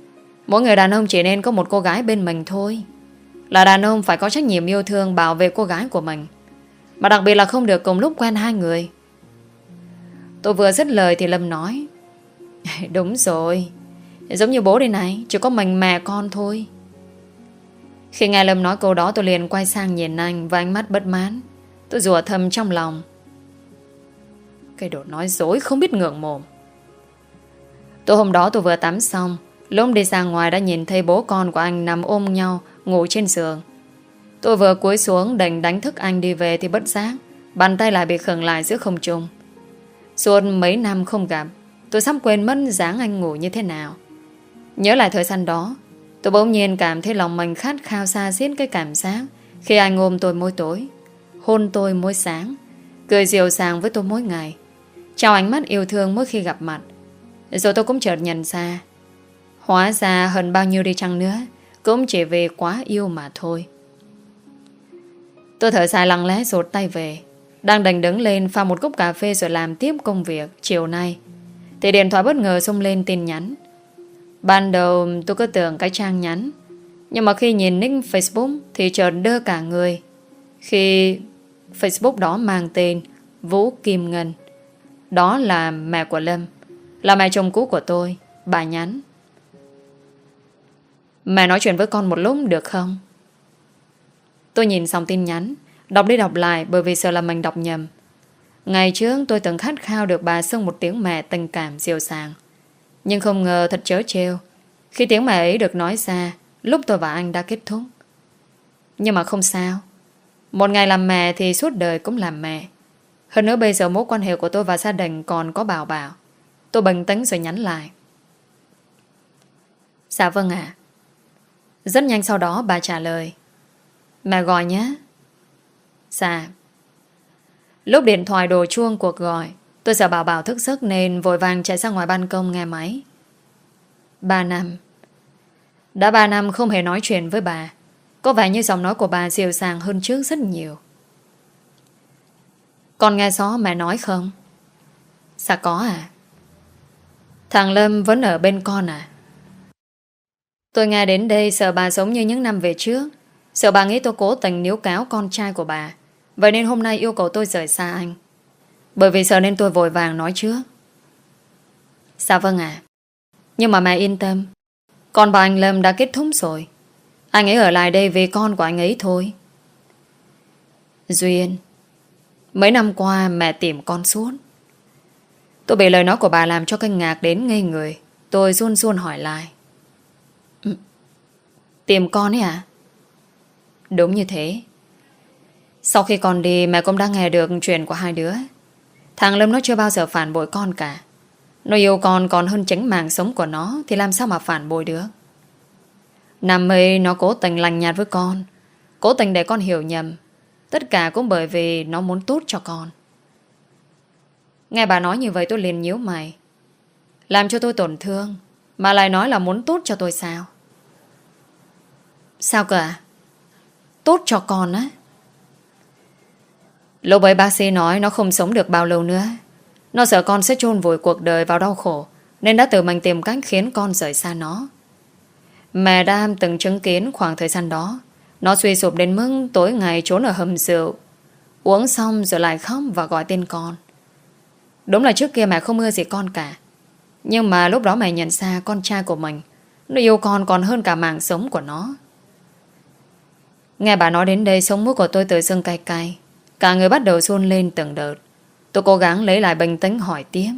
Speaker 1: Mỗi người đàn ông chỉ nên có một cô gái bên mình thôi. Là đàn ông phải có trách nhiệm yêu thương, bảo vệ cô gái của mình. Mà đặc biệt là không được cùng lúc quen hai người. Tôi vừa dứt lời thì Lâm nói: Đúng rồi, giống như bố đây này, chỉ có mình mẹ con thôi. Khi nghe Lâm nói câu đó, tôi liền quay sang nhìn anh với ánh mắt bất mãn. Tôi rủa thầm trong lòng: Cái đồ nói dối không biết ngượng mồm. Tối hôm đó tôi vừa tắm xong, lúc đi ra ngoài đã nhìn thấy bố con của anh nằm ôm nhau ngủ trên giường. Tôi vừa cúi xuống định đánh thức anh đi về thì bất giác bàn tay lại bị khựng lại giữa không trung. Suốt mấy năm không gặp, tôi sắp quên mất dáng anh ngủ như thế nào. Nhớ lại thời gian đó, tôi bỗng nhiên cảm thấy lòng mình khát khao xa xiết cái cảm giác khi anh ôm tôi mỗi tối, hôn tôi mỗi sáng, cười dịu dàng với tôi mỗi ngày, trao ánh mắt yêu thương mỗi khi gặp mặt. Rồi tôi cũng chợt nhận ra, hóa ra hơn bao nhiêu đi chăng nữa cũng chỉ vì quá yêu mà thôi. Tôi thở dài lặng lẽ rụt tay về, đang định đứng lên pha một cốc cà phê rồi làm tiếp công việc chiều nay, thì điện thoại bất ngờ xông lên tin nhắn. Ban đầu tôi cứ tưởng cái Trang nhắn, nhưng mà khi nhìn nick Facebook thì chợt đơ cả người, khi Facebook đó mang tên Vũ Kim Ngân. Đó là mẹ của Lâm, là mẹ chồng cũ của tôi. Bà nhắn: Mẹ nói chuyện với con một lúc được không? Tôi nhìn xong tin nhắn, đọc đi đọc lại bởi vì sợ là mình đọc nhầm. Ngày trước tôi từng khát khao được bà xưng một tiếng mẹ tình cảm dịu dàng, nhưng không ngờ thật trớ trêu khi tiếng mẹ ấy được nói ra lúc tôi và anh đã kết thúc. Nhưng mà không sao, một ngày làm mẹ thì suốt đời cũng làm mẹ. Hơn nữa bây giờ mối quan hệ của tôi và gia đình còn có Bảo Bảo. Tôi bình tĩnh rồi nhắn lại: Dạ vâng ạ. Rất nhanh sau đó bà trả lời: Mẹ gọi nhé. Dạ. Lúc điện thoại đổ chuông cuộc gọi, tôi sợ Bảo Bảo thức giấc nên vội vàng chạy ra ngoài ban công nghe máy. Ba năm. Đã ba năm không hề nói chuyện với bà. Có vẻ như giọng nói của bà dịu dàng hơn trước rất nhiều. Con nghe rõ mẹ nói không? Dạ có à. Thằng Lâm vẫn ở bên con à? Tôi nghe đến đây sợ bà giống như những năm về trước, sợ bà nghĩ tôi cố tình níu kéo con trai của bà, vậy nên hôm nay yêu cầu tôi rời xa anh. Bởi vì sợ nên tôi vội vàng nói trước. Dạ vâng ạ. Nhưng mà mẹ yên tâm, con và anh Lâm đã kết thúc rồi. Anh ấy ở lại đây vì con của anh ấy thôi. Duyên, mấy năm qua mẹ tìm con suốt. Tôi bị lời nói của bà làm cho kinh ngạc đến ngây người. Tôi run run hỏi lại: ừ, Tìm con ấy à? Đúng như thế. Sau khi con đi, mẹ cũng đã nghe được chuyện của hai đứa. Thằng Lâm nó chưa bao giờ phản bội con cả. Nó yêu con còn hơn chính mạng sống của nó, thì làm sao mà phản bội được. Năm ấy nó cố tình lành nhạt với con, cố tình để con hiểu nhầm. Tất cả cũng bởi vì nó muốn tốt cho con. Nghe bà nói như vậy tôi liền nhíu mày. Làm cho tôi tổn thương mà lại nói là muốn tốt cho tôi sao? Sao cơ à? Tốt cho con á? Lúc ấy bác sĩ nói nó không sống được bao lâu nữa. Nó sợ con sẽ chôn vùi cuộc đời vào đau khổ, nên đã tự mình tìm cách khiến con rời xa nó. Mẹ Đam từng chứng kiến khoảng thời gian đó. Nó suy sụp đến mức tối ngày trốn ở hầm rượu, uống xong rồi lại khóc và gọi tên con. Đúng là trước kia mẹ không ưa gì con cả, nhưng mà lúc đó mẹ nhận ra con trai của mình nó yêu con còn hơn cả mạng sống của nó. Nghe bà nói đến đây, sống mũi của tôi tự dưng cay cay, cả người bắt đầu run lên từng đợt. Tôi cố gắng lấy lại bình tĩnh hỏi tiếp: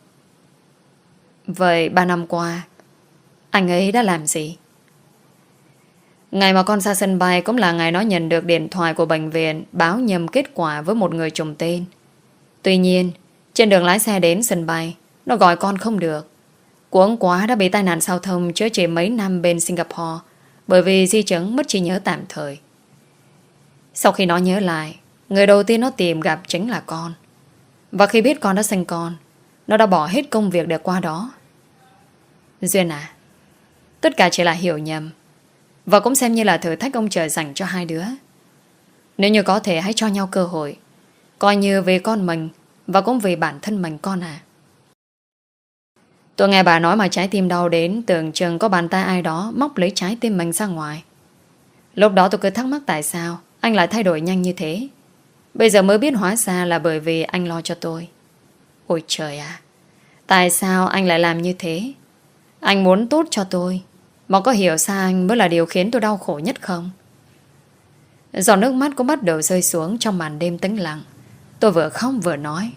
Speaker 1: Vậy ba năm qua anh ấy đã làm gì? Ngày mà con ra sân bay cũng là ngày nó nhận được điện thoại của bệnh viện báo nhầm kết quả với một người trùng tên. Tuy nhiên trên đường lái xe đến sân bay, nó gọi con không được. Cuống quá đã bị tai nạn giao thông chữa trị mấy năm bên Singapore, bởi vì di chứng mất trí nhớ tạm thời. Sau khi nó nhớ lại, người đầu tiên nó tìm gặp chính là con. Và khi biết con đã sinh con, nó đã bỏ hết công việc để qua đó. Duyên à, tất cả chỉ là hiểu nhầm, và cũng xem như là thử thách ông trời dành cho hai đứa. Nếu như có thể hãy cho nhau cơ hội, coi như vì con mình và cũng vì bản thân mình con à. Tôi nghe bà nói mà trái tim đau đến, tưởng chừng có bàn tay ai đó móc lấy trái tim mình ra ngoài. Lúc đó tôi cứ thắc mắc tại sao anh lại thay đổi nhanh như thế. Bây giờ mới biết hóa ra là bởi vì anh lo cho tôi. Ôi trời à, tại sao anh lại làm như thế? Anh muốn tốt cho tôi, mà có hiểu sao anh mới là điều khiến tôi đau khổ nhất không? Giọt nước mắt cũng bắt đầu rơi xuống trong màn đêm tĩnh lặng. Tôi vừa khóc vừa nói.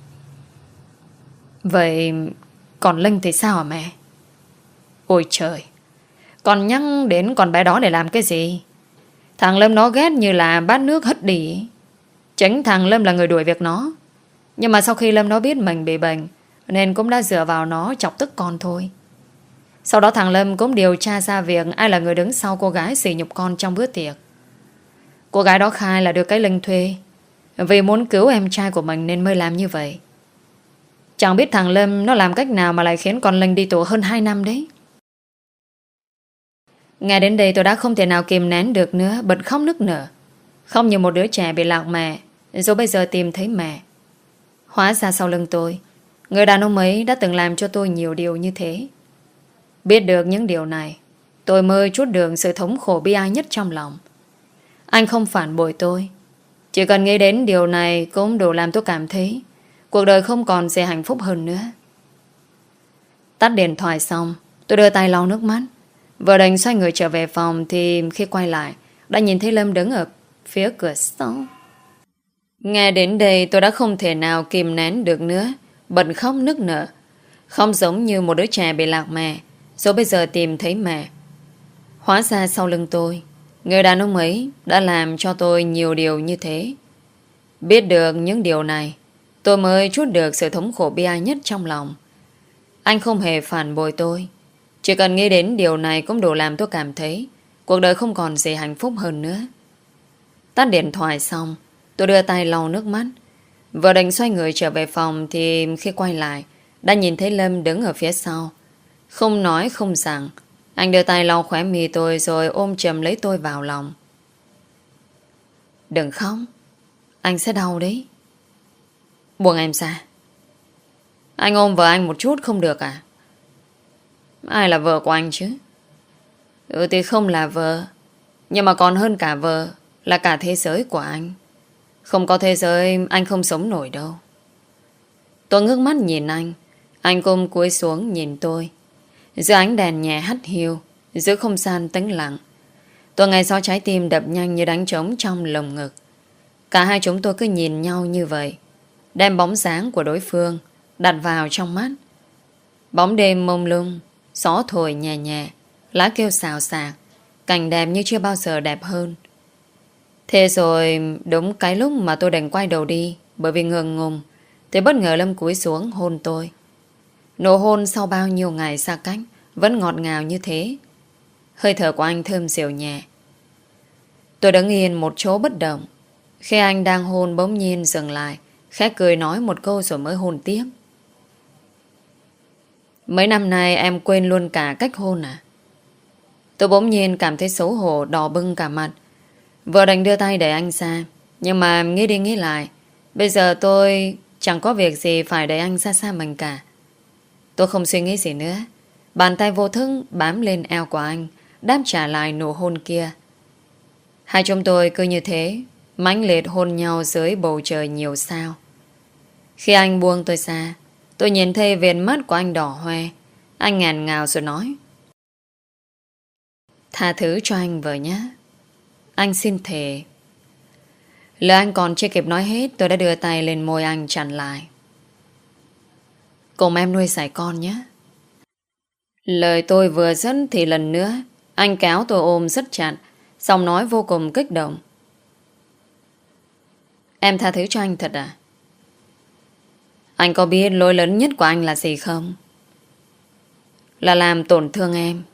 Speaker 1: Vậy còn Linh thì sao hả mẹ? Ôi trời, còn nhắc đến con bé đó để làm cái gì? Thằng Lâm nó ghét như là bát nước hất đi. Chính thằng Lâm là người đuổi việc nó. Nhưng mà sau khi Lâm nó biết mình bị bệnh, nên cũng đã dựa vào nó chọc tức con thôi. Sau đó thằng Lâm cũng điều tra ra việc ai là người đứng sau cô gái sỉ nhục con trong bữa tiệc. Cô gái đó khai là được cái Linh thuê, vì muốn cứu em trai của mình nên mới làm như vậy. Chẳng biết thằng Lâm nó làm cách nào mà lại khiến con Linh đi tù hơn hai năm đấy. Ngay đến đây tôi đã không thể nào kìm nén được nữa, bật khóc nức nở. Không như một đứa trẻ bị lạc mẹ, rồi bây giờ tìm thấy mẹ. Hóa ra sau lưng tôi, người đàn ông ấy đã từng làm cho tôi nhiều điều như thế. Biết được những điều này, tôi mới trút được sự thống khổ bi ai nhất trong lòng. Anh không phản bội tôi. Chỉ cần nghĩ đến điều này cũng đủ làm tôi cảm thấy cuộc đời không còn gì hạnh phúc hơn nữa. Tắt điện thoại xong, tôi đưa tay lau nước mắt. Vừa định xoay người trở về phòng thì khi quay lại đã nhìn thấy Lâm đứng ở phía cửa sổ. Nghe đến đây tôi đã không thể nào kìm nén được nữa, bật khóc nức nở. Không giống như một đứa trẻ bị lạc mẹ, rồi bây giờ tìm thấy mẹ. Hóa ra sau lưng tôi, người đàn ông ấy đã làm cho tôi nhiều điều như thế. Biết được những điều này, tôi mới trút được sự thống khổ bi ai nhất trong lòng. Anh không hề phản bội tôi. Chỉ cần nghĩ đến điều này cũng đủ làm tôi cảm thấy cuộc đời không còn gì hạnh phúc hơn nữa. Tắt điện thoại xong, tôi đưa tay lau nước mắt. Vừa định xoay người trở về phòng thì khi quay lại đã nhìn thấy Lâm đứng ở phía sau. Không nói không rằng, anh đưa tay lau khóe mi tôi rồi ôm chầm lấy tôi vào lòng. Đừng khóc, anh sẽ đau đấy. Buông em ra. Anh ôm vợ anh một chút không được à? Ai là vợ của anh chứ? Ừ thì không là vợ, nhưng mà còn hơn cả vợ là cả thế giới của anh. Không có thế giới anh không sống nổi đâu. Tôi ngước mắt nhìn anh. Anh cũng cúi xuống nhìn tôi. Giữa ánh đèn nhẹ hắt hiu, giữa không gian tĩnh lặng, tôi nghe rõ trái tim đập nhanh như đánh trống trong lồng ngực. Cả hai chúng tôi cứ nhìn nhau như vậy, đem bóng dáng của đối phương đặt vào trong mắt. Bóng đêm mông lung, gió thổi nhẹ nhẹ, lá kêu xào xạc, cảnh đẹp như chưa bao giờ đẹp hơn. Thế rồi đúng cái lúc mà tôi định quay đầu đi bởi vì ngượng ngùng thì bất ngờ Lâm cúi xuống hôn tôi. Nụ hôn sau bao nhiêu ngày xa cách vẫn ngọt ngào như thế. Hơi thở của anh thơm dịu nhẹ. Tôi đứng yên một chỗ bất động. Khi anh đang hôn bỗng nhiên dừng lại, khẽ cười nói một câu rồi mới hôn tiếp. Mấy năm nay em quên luôn cả cách hôn à? Tôi bỗng nhiên cảm thấy xấu hổ, đỏ bừng cả mặt. Vừa định đưa tay để anh ra, nhưng mà nghĩ đi nghĩ lại, bây giờ tôi chẳng có việc gì phải để anh xa xa mình cả. Tôi không suy nghĩ gì nữa. Bàn tay vô thức bám lên eo của anh, đáp trả lại nụ hôn kia. Hai chúng tôi cứ như thế mãnh liệt hôn nhau dưới bầu trời nhiều sao. Khi anh buông tôi ra, tôi nhìn thấy viền mắt của anh đỏ hoe. Anh ngàn ngào rồi nói: tha thứ cho anh vợ nhé. Anh xin thề. Lời anh còn chưa kịp nói hết, tôi đã đưa tay lên môi anh chặn lại. Cùng em nuôi dạy con nhé. Lời tôi vừa dứt thì lần nữa anh kéo tôi ôm rất chặt, giọng nói vô cùng kích động. Em tha thứ cho anh thật à? Anh có biết lỗi lớn nhất của anh là gì không? Là làm tổn thương em.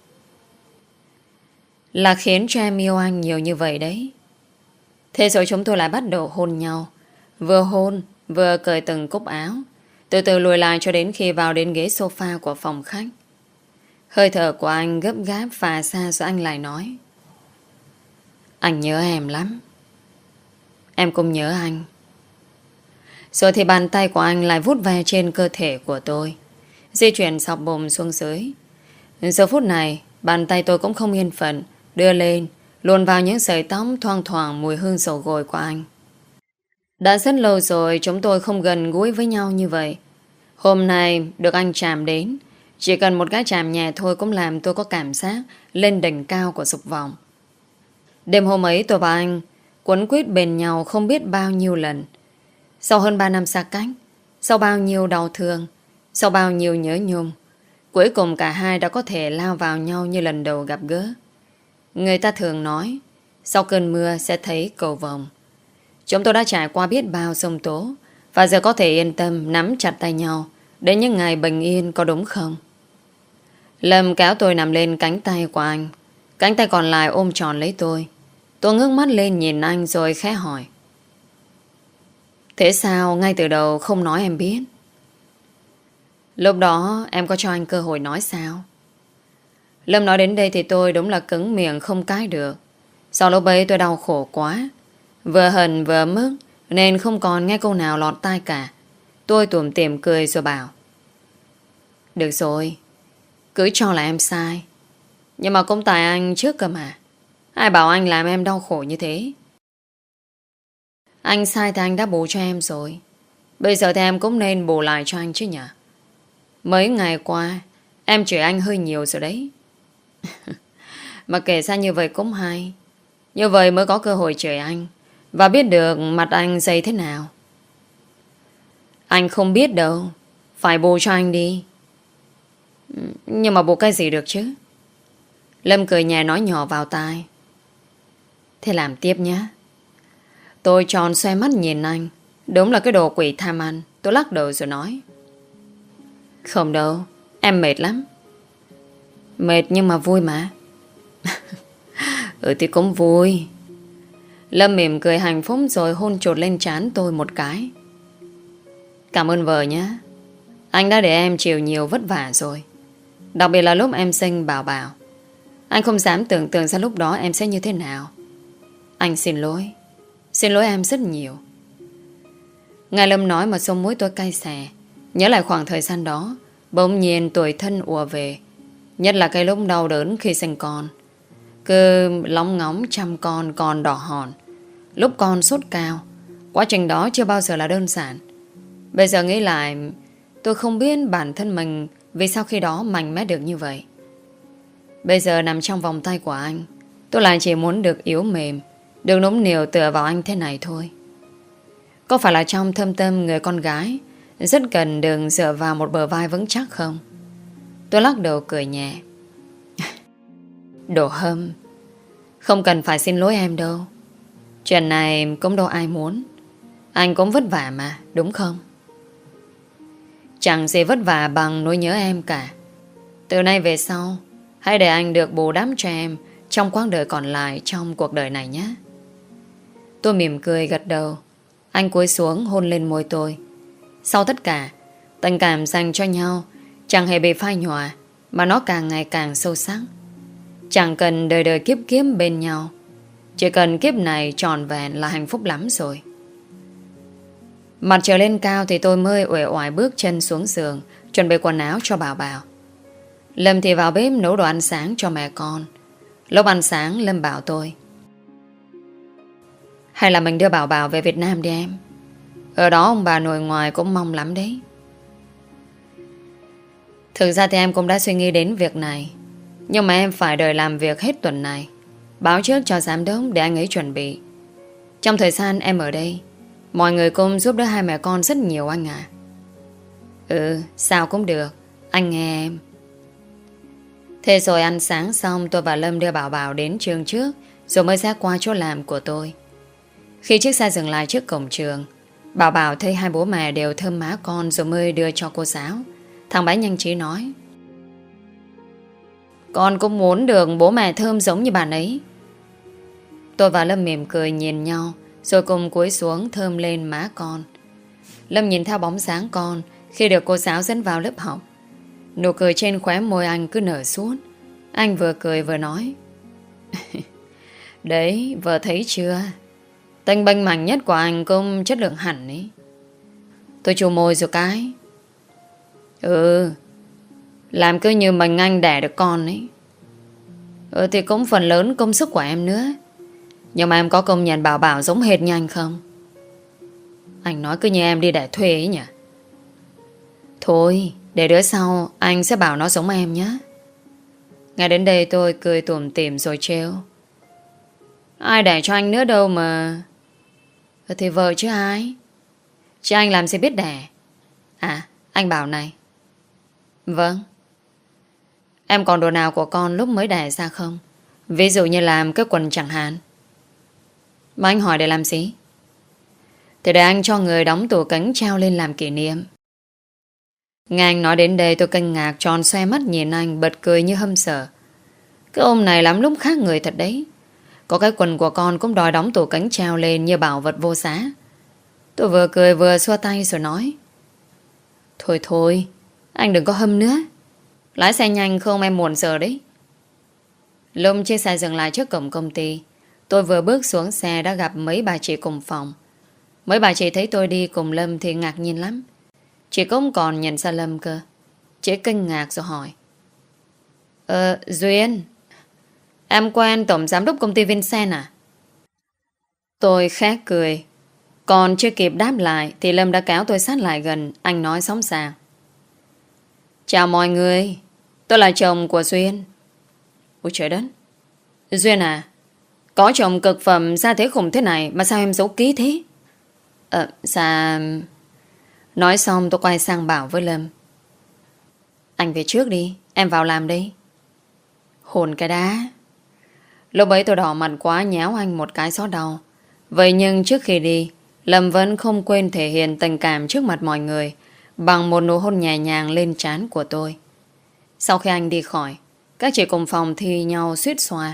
Speaker 1: Là khiến cho em yêu anh nhiều như vậy đấy. Thế rồi chúng tôi lại bắt đầu hôn nhau. Vừa hôn vừa cởi từng cúc áo, từ từ lùi lại cho đến khi vào đến ghế sofa của phòng khách. Hơi thở của anh gấp gáp phà xa rồi anh lại nói: anh nhớ em lắm. Em cũng nhớ anh. Rồi thì bàn tay của anh lại vút ve trên cơ thể của tôi. di chuyển sọc bụng xuống dưới. Giờ phút này, bàn tay tôi cũng không yên phận, đưa lên, luồn vào những sợi tóc thoang thoảng mùi hương dầu gội của anh. Đã rất lâu rồi chúng tôi không gần gũi với nhau như vậy. Hôm nay được anh chạm đến, chỉ cần một cái chạm nhẹ thôi cũng làm tôi có cảm giác lên đỉnh cao của dục vọng. Đêm hôm ấy tôi và anh quấn quýt bên nhau không biết bao nhiêu lần. Sau hơn ba năm xa cách, sau bao nhiêu đau thương, sau bao nhiêu nhớ nhung, cuối cùng cả hai đã có thể lao vào nhau như lần đầu gặp gỡ. Người ta thường nói, sau cơn mưa sẽ thấy cầu vồng. Chúng tôi đã trải qua biết bao sông tố, và giờ có thể yên tâm nắm chặt tay nhau đến những ngày bình yên, có đúng không? Lâm kéo tôi nằm lên cánh tay của anh, cánh tay còn lại ôm tròn lấy tôi. Tôi ngước mắt lên nhìn anh rồi khẽ hỏi: thế sao ngay từ đầu không nói em biết? Lúc đó em có cho anh cơ hội nói sao? Lâm nói đến đây thì tôi đúng là cứng miệng không cãi được. Sau lúc ấy tôi đau khổ quá, vừa hận vừa mức, nên không còn nghe câu nào lọt tai cả. Tôi tủm tỉm cười rồi bảo: được rồi, cứ cho là em sai, nhưng mà cũng tại anh trước cơ mà. Ai bảo anh làm em đau khổ như thế? Anh sai thì anh đã bù cho em rồi, bây giờ thì em cũng nên bù lại cho anh chứ nhỉ? Mấy ngày qua em chửi anh hơi nhiều rồi đấy. Mà kể ra như vậy cũng hay. Như vậy mới có cơ hội chửi anh và biết được mặt anh dày thế nào. Anh không biết đâu, phải bù cho anh đi. Nhưng mà bù cái gì được chứ? Lâm cười nhẹ nói nhỏ vào tai: thế làm tiếp nhé. Tôi tròn xoay mắt nhìn anh. Đúng là cái đồ quỷ tham ăn. Tôi lắc đầu rồi nói: không đâu, em mệt lắm. Mệt nhưng mà vui mà. Ừ thì cũng vui. Lâm mỉm cười hạnh phúc rồi hôn chột lên trán tôi một cái. Cảm ơn vợ nhé. Anh đã để em chịu nhiều vất vả rồi, đặc biệt là lúc em sinh Bảo Bảo. Anh không dám tưởng tượng ra lúc đó em sẽ như thế nào. Anh xin lỗi. Xin lỗi em rất nhiều. Ngài Lâm nói mà sông mũi tôi cay xè. Nhớ lại khoảng thời gian đó, bỗng nhiên tuổi thân ùa về. Nhất là cái lúc đau đớn khi sinh con. Cứ lóng ngóng chăm con còn đỏ hòn, lúc con sốt cao. Quá trình đó chưa bao giờ là đơn giản. Bây giờ nghĩ lại, tôi không biết bản thân mình vì sao khi đó mạnh mẽ được như vậy. Bây giờ nằm trong vòng tay của anh, tôi lại chỉ muốn được yếu mềm, được nũng nịu tựa vào anh thế này thôi. Có phải là trong thâm tâm người con gái rất cần được dựa vào một bờ vai vững chắc không? Tôi lắc đầu cười nhẹ. Đồ hâm, không cần phải xin lỗi em đâu. Chuyện này cũng đâu ai muốn. Anh cũng vất vả mà, đúng không? Chẳng gì vất vả bằng nỗi nhớ em cả. Từ nay về sau, hãy để anh được bù đắp cho em trong quãng đời còn lại trong cuộc đời này nhé. Tôi mỉm cười gật đầu. Anh cúi xuống hôn lên môi tôi. Sau tất cả, tình cảm dành cho nhau chẳng hề bị phai nhòa, mà nó càng ngày càng sâu sắc. Chẳng cần đời đời kiếp kiếp bên nhau, chỉ cần kiếp này tròn vẹn là hạnh phúc lắm rồi. Mặt trời lên cao thì tôi mới uể oải bước chân xuống giường, chuẩn bị quần áo cho Bảo Bảo. Lâm thì vào bếp nấu đồ ăn sáng cho mẹ con. Lúc ăn sáng Lâm bảo tôi: hay là mình đưa Bảo Bảo về Việt Nam đi em. Ở đó ông bà nội ngoại cũng mong lắm đấy. Thực ra thì em cũng đã suy nghĩ đến việc này, nhưng mà em phải đợi làm việc hết tuần này, báo trước cho giám đốc để anh ấy chuẩn bị. Trong thời gian em ở đây, mọi người cũng giúp đỡ hai mẹ con rất nhiều anh à. Ừ, sao cũng được, anh nghe em. Thế rồi ăn sáng xong, tôi và Lâm đưa Bảo Bảo đến trường trước, rồi mới ra qua chỗ làm của tôi. Khi chiếc xe dừng lại trước cổng trường, Bảo Bảo thấy hai bố mẹ đều thơm má con rồi mới đưa cho cô giáo. Thằng bé nhanh trí nói: con cũng muốn được bố mẹ thơm giống như bạn ấy. Tôi và Lâm mỉm cười nhìn nhau, rồi cùng cúi xuống thơm lên má con. Lâm nhìn theo bóng dáng con khi được cô giáo dẫn vào lớp học. Nụ cười trên khóe môi anh cứ nở suốt. Anh vừa cười vừa nói: đấy, vợ thấy chưa? Tình bênh mạnh nhất của anh cũng chất lượng hẳn ấy. Tôi chu môi rồi cái: ừ, Làm cứ như mình anh đẻ được con ấy. Ừ thì cũng phần lớn công sức của em nữa. Nhưng mà em có công nhận Bảo Bảo giống hệt như anh không? Anh nói cứ như em đi đẻ thuê ấy nhỉ. Thôi, để đứa sau anh sẽ bảo nó giống em nhé. Ngay đến đây tôi cười tủm tỉm rồi trêu. Ai đẻ cho anh nữa đâu mà. Thì vợ chứ ai. Chứ anh làm gì biết đẻ. À, anh bảo này. Vâng. Em còn đồ nào của con lúc mới đẻ ra không? Ví dụ như làm cái quần chẳng hạn. Mà anh hỏi để làm gì? Thì để anh cho người đóng tủ cánh treo lên làm kỷ niệm. Nghe anh nói đến đây tôi kinh ngạc tròn xoe mắt nhìn anh, bật cười như hâm sợ. Cái ông này lắm lúc khác người thật đấy. Có cái quần của con cũng đòi đóng tủ cánh treo lên như bảo vật vô giá. Tôi vừa cười vừa xua tay rồi nói. Thôi thôi, anh đừng có hâm nữa. Lái xe nhanh không em muộn giờ đấy. Lúc chiếc xe dừng lại trước cổng công ty, tôi vừa bước xuống xe đã gặp mấy bà chị cùng phòng. Mấy bà chị thấy tôi đi cùng Lâm thì ngạc nhiên lắm. Chị cũng còn nhận ra Lâm cơ. Chị kinh ngạc rồi hỏi. Ờ, Duyên, em quen tổng giám đốc công ty Vincent à? Tôi khẽ cười. Còn chưa kịp đáp lại thì Lâm đã kéo tôi sát lại gần. Anh nói sóng sàng. Chào mọi người, tôi là chồng của Duyên. Ôi trời đất. Duyên à, có chồng cực phẩm ra thế khủng thế này mà sao em giấu kỹ thế? Ờ, dạ... Nói xong tôi quay sang bảo với Lâm. Anh về trước đi, em vào làm đi. Hồn cái đá. Lúc ấy tôi đỏ mặt quá nhéo anh một cái xót đau. Vậy nhưng trước khi đi, Lâm vẫn không quên thể hiện tình cảm trước mặt mọi người bằng một nụ hôn nhẹ nhàng lên trán của tôi. Sau khi anh đi khỏi, các chị cùng phòng thi nhau suýt xoa.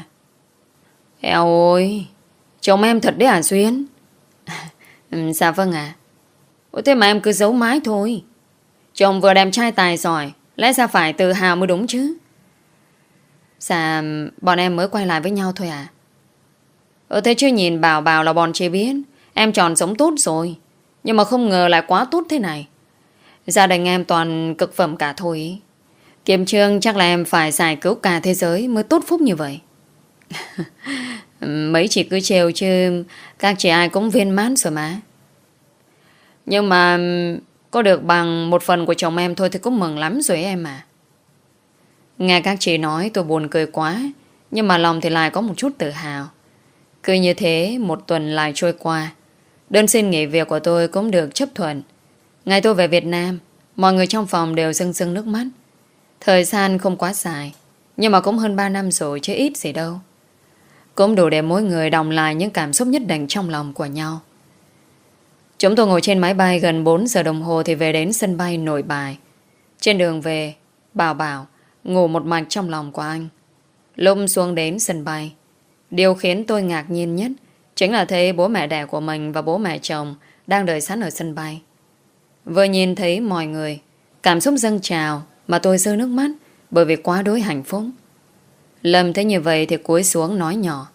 Speaker 1: Eo ôi, chồng em thật đấy à Duyên? Ừ, dạ vâng ạ. Ủa thế mà em cứ giấu mãi thôi. Chồng vừa đẹp trai tài giỏi, lẽ ra phải tự hào mới đúng chứ. Dạ, bọn em mới quay lại với nhau thôi à. Ờ thế chứ nhìn Bảo Bảo là bọn chị biết em chọn sống tốt rồi. Nhưng mà không ngờ lại quá tốt thế này. Gia đình em toàn cực phẩm cả thôi ý. Kiếm trương chắc là em phải giải cứu cả thế giới mới tốt phúc như vậy. Mấy chị cứ trêu chứ các chị ai cũng viên mãn rồi mà. Nhưng mà có được bằng một phần của chồng em thôi thì cũng mừng lắm rồi em à. Nghe các chị nói tôi buồn cười quá. Nhưng mà lòng thì lại có một chút tự hào. Cứ như thế một tuần lại trôi qua. Đơn xin nghỉ việc của tôi cũng được chấp thuận. Ngày tôi về Việt Nam, mọi người trong phòng đều rưng rưng nước mắt. Thời gian không quá dài, nhưng mà cũng hơn ba năm rồi chứ ít gì đâu. Cũng đủ để mỗi người đọng lại những cảm xúc nhất định trong lòng của nhau. Chúng tôi ngồi trên máy bay gần bốn giờ đồng hồ thì về đến sân bay Nội Bài. Trên đường về, Bảo Bảo ngủ một mạch trong lòng của anh. Lúc xuống đến sân bay, điều khiến tôi ngạc nhiên nhất chính là thấy bố mẹ đẻ của mình và bố mẹ chồng đang đợi sẵn ở sân bay. Vừa nhìn thấy mọi người, cảm xúc dâng trào mà tôi rơi nước mắt bởi vì quá đối hạnh phúc. Lâm thấy như vậy thì cúi xuống nói nhỏ.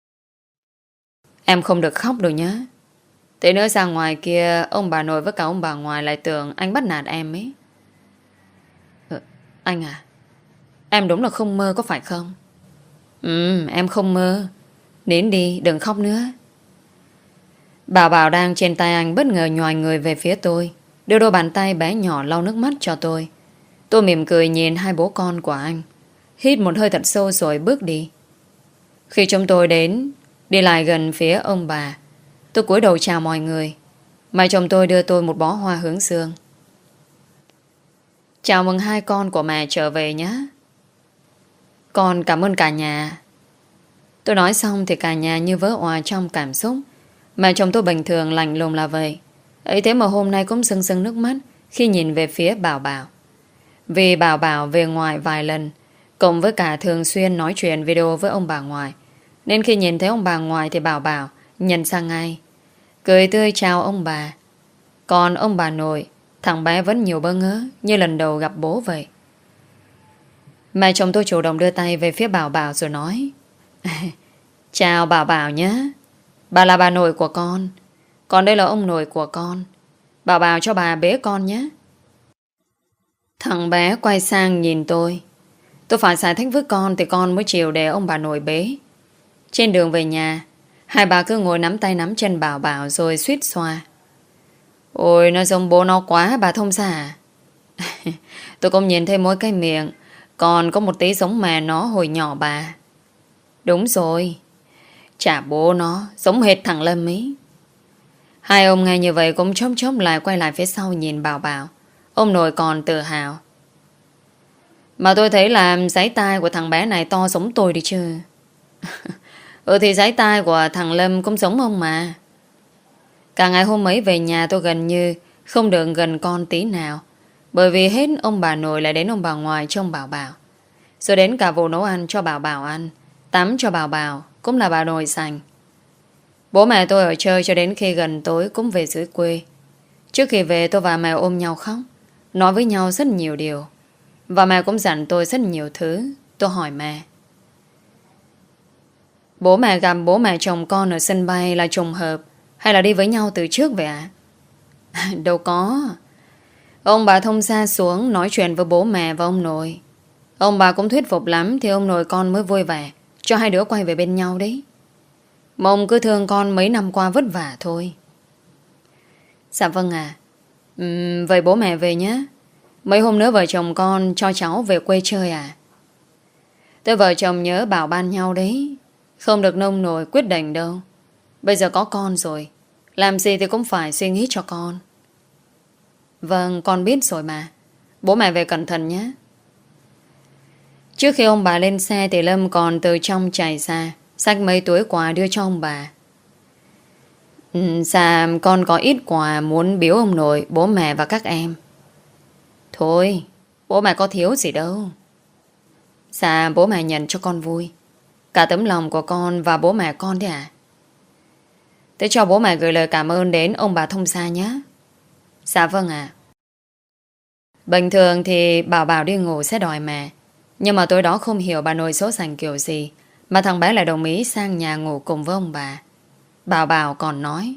Speaker 1: Em không được khóc đâu nhá. Thế nữa ra ngoài kia ông bà nội với cả ông bà ngoại lại tưởng anh bắt nạt em ấy. Ừ, anh à, em đúng là không mơ có phải không? Ừ, em không mơ. Nín đi, đừng khóc nữa. Bảo Bảo đang trên tay anh bất ngờ nhòi người về phía tôi, đưa đôi bàn tay bé nhỏ lau nước mắt cho tôi. Tôi mỉm cười nhìn hai bố con của anh, hít một hơi thật sâu rồi bước đi. Khi chúng tôi đến, đi lại gần phía ông bà, tôi cúi đầu chào mọi người. Mẹ chồng tôi đưa tôi một bó hoa hướng dương. Chào mừng hai con của mẹ trở về nhé. Con cảm ơn cả nhà. Tôi nói xong thì cả nhà như vỡ òa trong cảm xúc. Mẹ chồng tôi bình thường lạnh lùng là vậy, ấy thế mà hôm nay cũng rưng rưng nước mắt khi nhìn về phía Bảo Bảo. Vì Bảo Bảo về ngoài vài lần, cộng với cả thường xuyên nói chuyện video với ông bà ngoại, nên khi nhìn thấy ông bà ngoại thì Bảo Bảo nhận ra ngay, cười tươi chào ông bà. Còn ông bà nội, thằng bé vẫn nhiều bơ ngỡ như lần đầu gặp bố vậy. Mẹ chồng tôi chủ động đưa tay về phía Bảo Bảo rồi nói. Chào Bảo Bảo nhé. Bà là bà nội của con, còn đây là ông nội của con. Bảo Bảo cho bà bế con nhé. Thật Thằng bé quay sang nhìn tôi. Tôi phải giải thích với con thì con mới chịu để ông bà nội bế. Trên đường về nhà, hai bà cứ ngồi nắm tay nắm chân Bảo Bảo rồi suýt xoa. Ôi, nó giống bố nó quá, bà Thông Gia à? Tôi cũng nhìn thấy mỗi cái miệng còn có một tí giống mẹ nó hồi nhỏ bà. Đúng rồi, chả bố nó giống hệt thằng Lâm ấy. Hai ông nghe như vậy cũng chốc chốc lại quay lại phía sau nhìn Bảo Bảo. Ông nội còn tự hào. Mà tôi thấy là giấy tai của thằng bé này to giống tôi đi chứ. Ừ thì giấy tai của thằng Lâm cũng giống ông mà. Cả ngày hôm ấy về nhà tôi gần như không được gần con tí nào. Bởi vì hết ông bà nội lại đến ông bà ngoại trông Bảo Bảo. Rồi đến cả vụ nấu ăn cho Bảo Bảo ăn, tắm cho Bảo Bảo cũng là bà nội sành. Bố mẹ tôi ở chơi cho đến khi gần tối cũng về dưới quê. Trước khi về tôi và mẹ ôm nhau khóc, nói với nhau rất nhiều điều. Và mẹ cũng dặn tôi rất nhiều thứ. Tôi hỏi mẹ, bố mẹ gặp bố mẹ chồng con ở sân bay là trùng hợp hay là đi với nhau từ trước vậy ạ? À? Đâu có. Ông bà Thông Gia xuống nói chuyện với bố mẹ và ông nội. Ông bà cũng thuyết phục lắm thì ông nội con mới vui vẻ cho hai đứa quay về bên nhau đấy. Mà ông cứ thương con mấy năm qua vất vả thôi. Dạ vâng ạ. uhm, Vậy bố mẹ về nhé. Mấy hôm nữa vợ chồng con cho cháu về quê chơi à? Tôi vợ chồng nhớ bảo ban nhau đấy. Không được nông nổi quyết định đâu. Bây giờ có con rồi, làm gì thì cũng phải suy nghĩ cho con. Vâng, con biết rồi mà. Bố mẹ về cẩn thận nhé. Trước khi ông bà lên xe thì Lâm còn từ trong chạy ra, xách mấy túi quà đưa cho ông bà. ừ, Dạ con có ít quà muốn biếu ông nội, bố mẹ và các em. Thôi, bố mẹ có thiếu gì đâu. Dạ bố mẹ nhận cho con vui. Cả tấm lòng của con và bố mẹ con đấy à? Thế cho bố mẹ gửi lời cảm ơn đến ông bà Thông Gia nhé. Dạ vâng ạ. Bình thường thì Bảo Bảo đi ngủ sẽ đòi mẹ. Nhưng mà tối đó không hiểu bà nội số sành kiểu gì mà thằng bé lại đồng ý sang nhà ngủ cùng với ông bà. Bảo Bảo còn nói,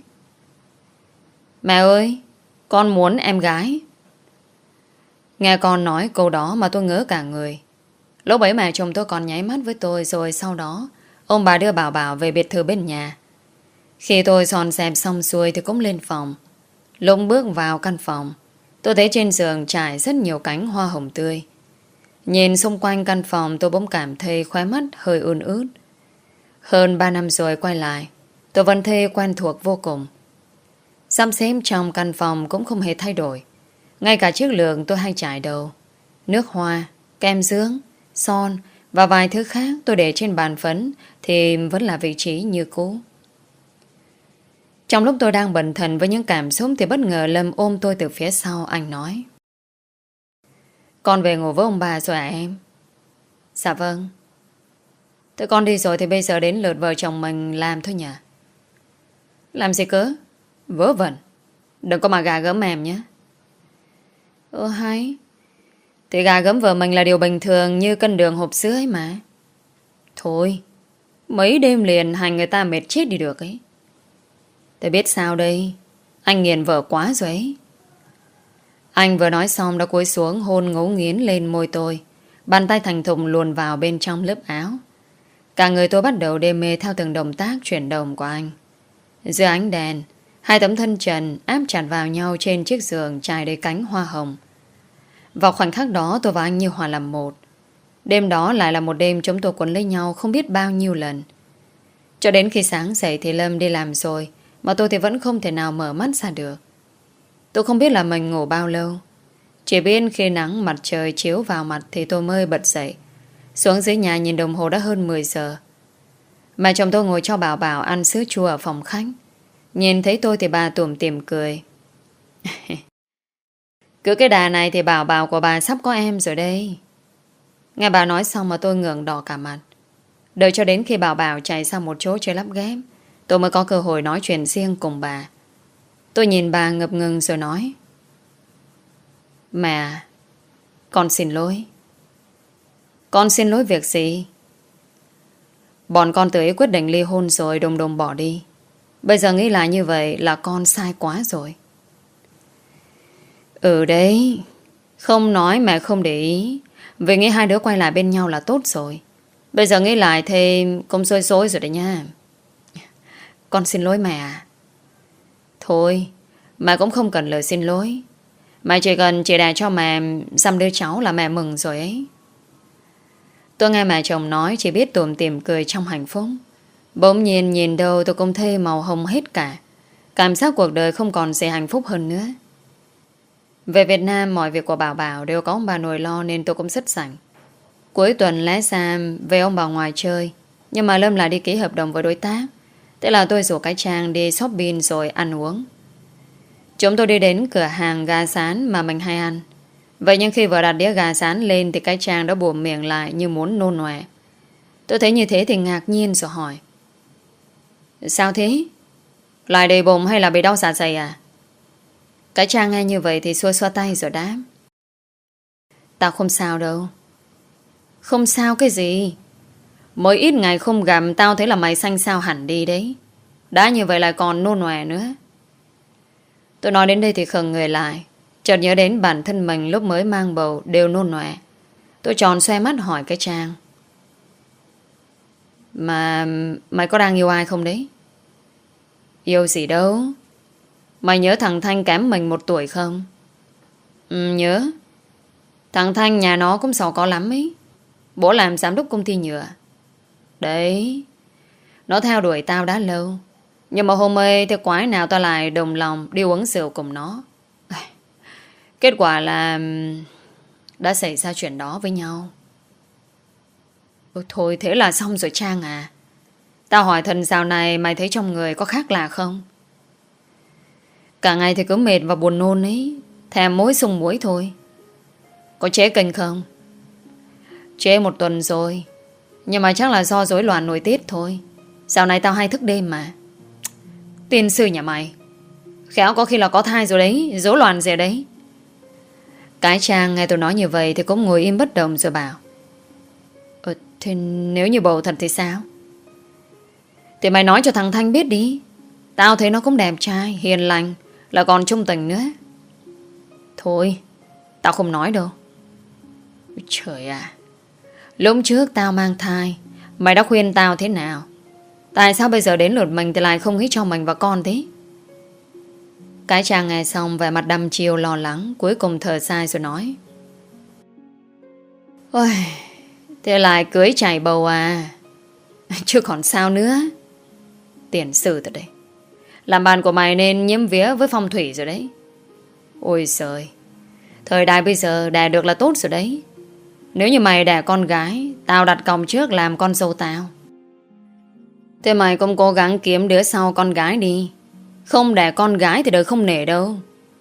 Speaker 1: mẹ ơi, con muốn em gái. Nghe con nói câu đó mà tôi ngỡ cả người. Lúc ấy mẹ chồng tôi còn nháy mắt với tôi. Rồi sau đó ông bà đưa Bảo Bảo về biệt thự bên nhà. Khi tôi dọn dẹp xong xuôi thì cũng lên phòng. Lúc bước vào căn phòng, tôi thấy trên giường trải rất nhiều cánh hoa hồng tươi. Nhìn xung quanh căn phòng tôi bỗng cảm thấy khóe mắt hơi ươn ướt. Hơn ba năm rồi quay lại, tôi vẫn thấy quen thuộc vô cùng. Xăm xếp trong căn phòng cũng không hề thay đổi. Ngay cả chiếc lược tôi hay trải đầu, nước hoa, kem dưỡng, son và vài thứ khác tôi để trên bàn phấn thì vẫn là vị trí như cũ. Trong lúc tôi đang bần thần với những cảm xúc thì bất ngờ Lâm ôm tôi từ phía sau. Anh nói, con về ngủ với ông bà rồi à em? Dạ vâng. Thế con đi rồi thì bây giờ đến lượt vợ chồng mình làm thôi nhỉ? Làm gì cơ? Vớ vẩn. Đừng có mà gà gớm em nhé. Ơ hay. Thì gà gớm vợ mình là điều bình thường như cân đường hộp sữa ấy mà. Thôi, mấy đêm liền hành người ta mệt chết đi được ấy. Tôi biết sao đây. Anh nghiền vợ quá rồi ấy. Anh vừa nói xong đã cúi xuống hôn ngấu nghiến lên môi tôi. Bàn tay thành thùng luồn vào bên trong lớp áo. Cả người tôi bắt đầu đê mê theo từng động tác chuyển động của anh. Dưới ánh đèn, hai tấm thân trần áp chặt vào nhau trên chiếc giường trải đầy cánh hoa hồng. Vào khoảnh khắc đó tôi và anh như hòa làm một. Đêm đó lại là một đêm chúng tôi quấn lấy nhau không biết bao nhiêu lần. Cho đến khi sáng dậy thì Lâm đi làm rồi, mà tôi thì vẫn không thể nào mở mắt ra được. Tôi không biết là mình ngủ bao lâu. Chỉ biết khi nắng mặt trời chiếu vào mặt thì tôi mới bật dậy. Xuống dưới nhà nhìn đồng hồ đã hơn mười giờ. Mẹ chồng tôi ngồi cho Bảo Bảo ăn sữa chua ở phòng khách. Nhìn thấy tôi thì bà tủm tỉm cười. Cứ cái đà này thì Bảo Bảo của bà sắp có em rồi đây. Nghe bà nói xong mà tôi ngượng đỏ cả mặt. Đợi cho đến khi Bảo Bảo chạy sang một chỗ chơi lắp ghép, tôi mới có cơ hội nói chuyện riêng cùng bà. Tôi nhìn bà ngập ngừng rồi nói, mẹ, con xin lỗi. Con xin lỗi việc gì? Bọn con tự ý quyết định ly hôn rồi đồng đồng bỏ đi. Bây giờ nghĩ lại như vậy là con sai quá rồi. Ừ đấy, Không nói mẹ không để ý, vì nghĩ hai đứa quay lại bên nhau là tốt rồi. Bây giờ nghĩ lại thì cũng xôi xối rồi đấy nha. Con xin lỗi mẹ à. Thôi, mẹ cũng không cần lời xin lỗi. Mẹ chỉ cần chỉ để cho mẹ xăm đứa cháu là mẹ mừng rồi ấy. Tôi nghe mẹ chồng nói, chỉ biết tủm tỉm cười trong hạnh phúc. Bỗng nhiên nhìn đâu tôi cũng thấy màu hồng hết cả. Cảm giác cuộc đời không còn gì hạnh phúc hơn nữa. Về Việt Nam, mọi việc của Bảo Bảo đều có ông bà nội lo nên tôi cũng rất rảnh. Cuối tuần lẽ ra về ông bà ngoài chơi, nhưng mà Lâm lại đi ký hợp đồng với đối tác. Thế là tôi rủ cái Trang đi shopping rồi ăn uống. Chúng tôi đi đến cửa hàng gà rán mà mình hay ăn. Vậy nhưng khi vừa đặt đĩa gà rán lên thì cái Trang đã buồm miệng lại như muốn nôn ọe. Tôi thấy như thế thì ngạc nhiên rồi hỏi: sao thế? Lại đầy bụng hay là bị đau dạ dày à? Cái Trang nghe như vậy thì xua xua tay rồi đáp: tao không sao đâu. Không sao cái gì? Mới ít ngày không gặp tao thấy là mày xanh xao hẳn đi đấy. Đã như vậy lại còn nôn ọe nữa. Tôi nói đến đây thì khựng người lại, chợt nhớ đến bản thân mình lúc mới mang bầu đều nôn ọe. Tôi tròn xoe mắt hỏi cái Trang: mà mày có đang yêu ai không đấy? Yêu gì đâu. Mày nhớ thằng Thanh kém mình một tuổi không? Ừ, nhớ. Thằng Thanh nhà nó cũng giàu có lắm ấy. Bố làm giám đốc công ty nhựa. Đấy. Nó theo đuổi tao đã lâu. Nhưng mà hôm ấy thì quái nào tao lại đồng lòng đi uống rượu cùng nó. Kết quả là đã xảy ra chuyện đó với nhau. Ôi, thôi thế là xong rồi Trang à. Tao hỏi thần dạo này mày thấy trong người có khác lạ không? Cả ngày thì cứ mệt và buồn nôn ấy. Thèm muối sung muối thôi. Có chế kinh không? Chế một tuần rồi. Nhưng mà chắc là do rối loạn nội tiết thôi. Dạo này tao hay thức đêm mà. Tiên sư nhà mày, khéo có khi là có thai rồi đấy. Rối loạn gì đấy. Cái Trang nghe tôi nói như vậy thì cũng ngồi im bất động rồi bảo: Ờ, thế nếu như bầu thật thì sao? Thì mày nói cho thằng Thanh biết đi. Tao thấy nó cũng đẹp trai, hiền lành, là còn trung tình nữa. Thôi, tao không nói đâu. Trời à, lúc trước tao mang thai, mày đã khuyên tao thế nào? Tại sao bây giờ đến lượt mình thì lại không nghĩ cho mình và con thế? Cái Trang nghe xong vẻ mặt đăm chiêu lo lắng, cuối cùng thở dài rồi nói: Ôi, thế lại cưới chảy bầu à? Chứ còn sao nữa. Tiền sử thật đấy. Làm bạn của mày nên nhiễm vía với phong thủy rồi đấy. Ôi giời, thời đại bây giờ đẻ được là tốt rồi đấy. Nếu như mày đẻ con gái, tao đặt cọc trước làm con dâu tao. Thế mày cũng cố gắng kiếm đứa sau con gái đi. Không đẻ con gái thì đời không nể đâu.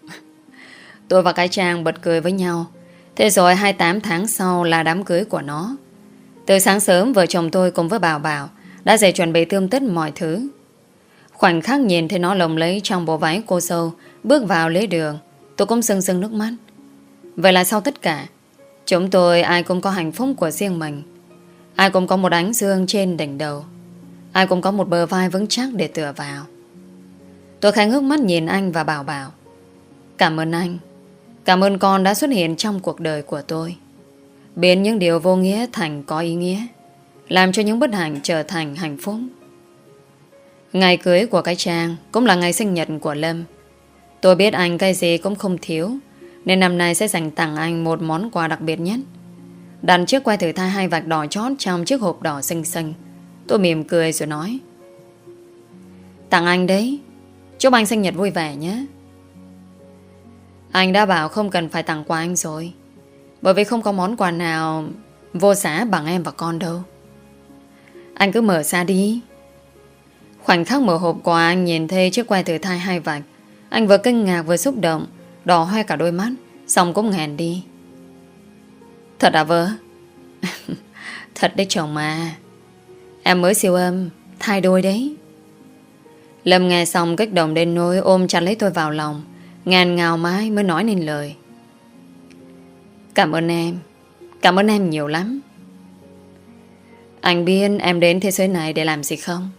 Speaker 1: Tôi và cái Trang bật cười với nhau. Thế rồi hai mươi tám tháng sau là đám cưới của nó. Từ sáng sớm vợ chồng tôi cùng với Bảo Bảo đã dậy chuẩn bị tươm tất mọi thứ. Khoảnh khắc nhìn thấy nó lồng lấy trong bộ váy cô dâu bước vào lễ đường, tôi cũng sưng sưng nước mắt. Vậy là sau tất cả, chúng tôi ai cũng có hạnh phúc của riêng mình. Ai cũng có một ánh dương trên đỉnh đầu. Ai cũng có một bờ vai vững chắc để tựa vào. Tôi khẽ ngước mắt nhìn anh và Bảo Bảo. Cảm ơn anh. Cảm ơn con đã xuất hiện trong cuộc đời của tôi, biến những điều vô nghĩa thành có ý nghĩa, làm cho những bất hạnh trở thành hạnh phúc. Ngày cưới của cái Trang cũng là ngày sinh nhật của Lâm. Tôi biết anh cái gì cũng không thiếu, nên năm nay sẽ dành tặng anh một món quà đặc biệt nhất. Đặt chiếc que thử thai hai vạch đỏ chót trong chiếc hộp đỏ xinh xinh. Tôi mỉm cười rồi nói: tặng anh đấy. Chúc anh sinh nhật vui vẻ nhé. Anh đã bảo không cần phải tặng quà anh rồi, bởi vì không có món quà nào vô giá bằng em và con đâu. Anh cứ mở ra đi. Khoảnh khắc mở hộp quà, anh nhìn thấy chiếc que thử thai hai vạch. Anh vừa kinh ngạc vừa xúc động, đỏ hoe cả đôi mắt, xong cũng nghẹn đi. Thật à vợ? Thật đấy chồng mà. Em mới siêu âm thai đôi đấy. Lâm nghe xong kích động đến nỗi ôm chặt lấy tôi vào lòng, ngàn ngào mãi mới nói nên lời: cảm ơn em. Cảm ơn em nhiều lắm. Anh biết em đến thế giới này để làm gì không?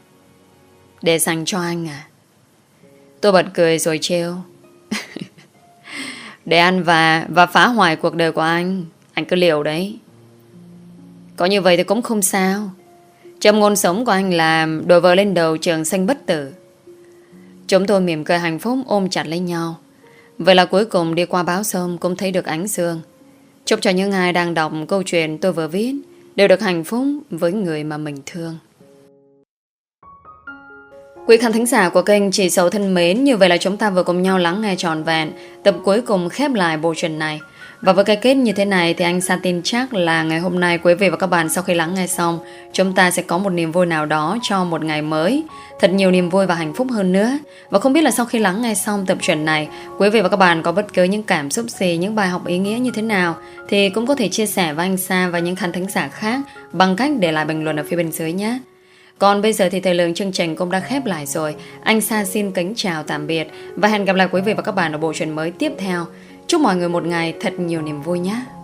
Speaker 1: Để dành cho anh à? Tôi bật cười rồi trêu: để ăn vạ và phá hoại cuộc đời của anh. Anh cứ liều đấy. Có như vậy thì cũng không sao. Châm ngôn sống của anh là đội vợ lên đầu trường xanh bất tử. Chúng tôi mỉm cười hạnh phúc ôm chặt lấy nhau. Vậy là cuối cùng đi qua báo sông cũng thấy được ánh sương. Chúc cho những ai đang đọc câu chuyện tôi vừa viết đều được hạnh phúc với người mà mình thương. Quý khán thính giả của kênh Chị Sầu thân mến, như vậy là chúng ta vừa cùng nhau lắng nghe trọn vẹn tập cuối cùng khép lại bộ truyện này. Và với cái kết như thế này thì anh Sa tin chắc là ngày hôm nay quý vị và các bạn sau khi lắng nghe xong, chúng ta sẽ có một niềm vui nào đó cho một ngày mới. Thật nhiều niềm vui và hạnh phúc hơn nữa. Và không biết là sau khi lắng nghe xong tập truyện này, quý vị và các bạn có bất cứ những cảm xúc gì, những bài học ý nghĩa như thế nào thì cũng có thể chia sẻ với anh Sa và những khán thính giả khác bằng cách để lại bình luận ở phía bên dưới nhé. Còn bây giờ thì thời lượng chương trình cũng đã khép lại rồi. Anh Sa xin kính chào tạm biệt và hẹn gặp lại quý vị và các bạn ở bộ truyện mới tiếp theo. Chúc mọi người một ngày thật nhiều niềm vui nhé.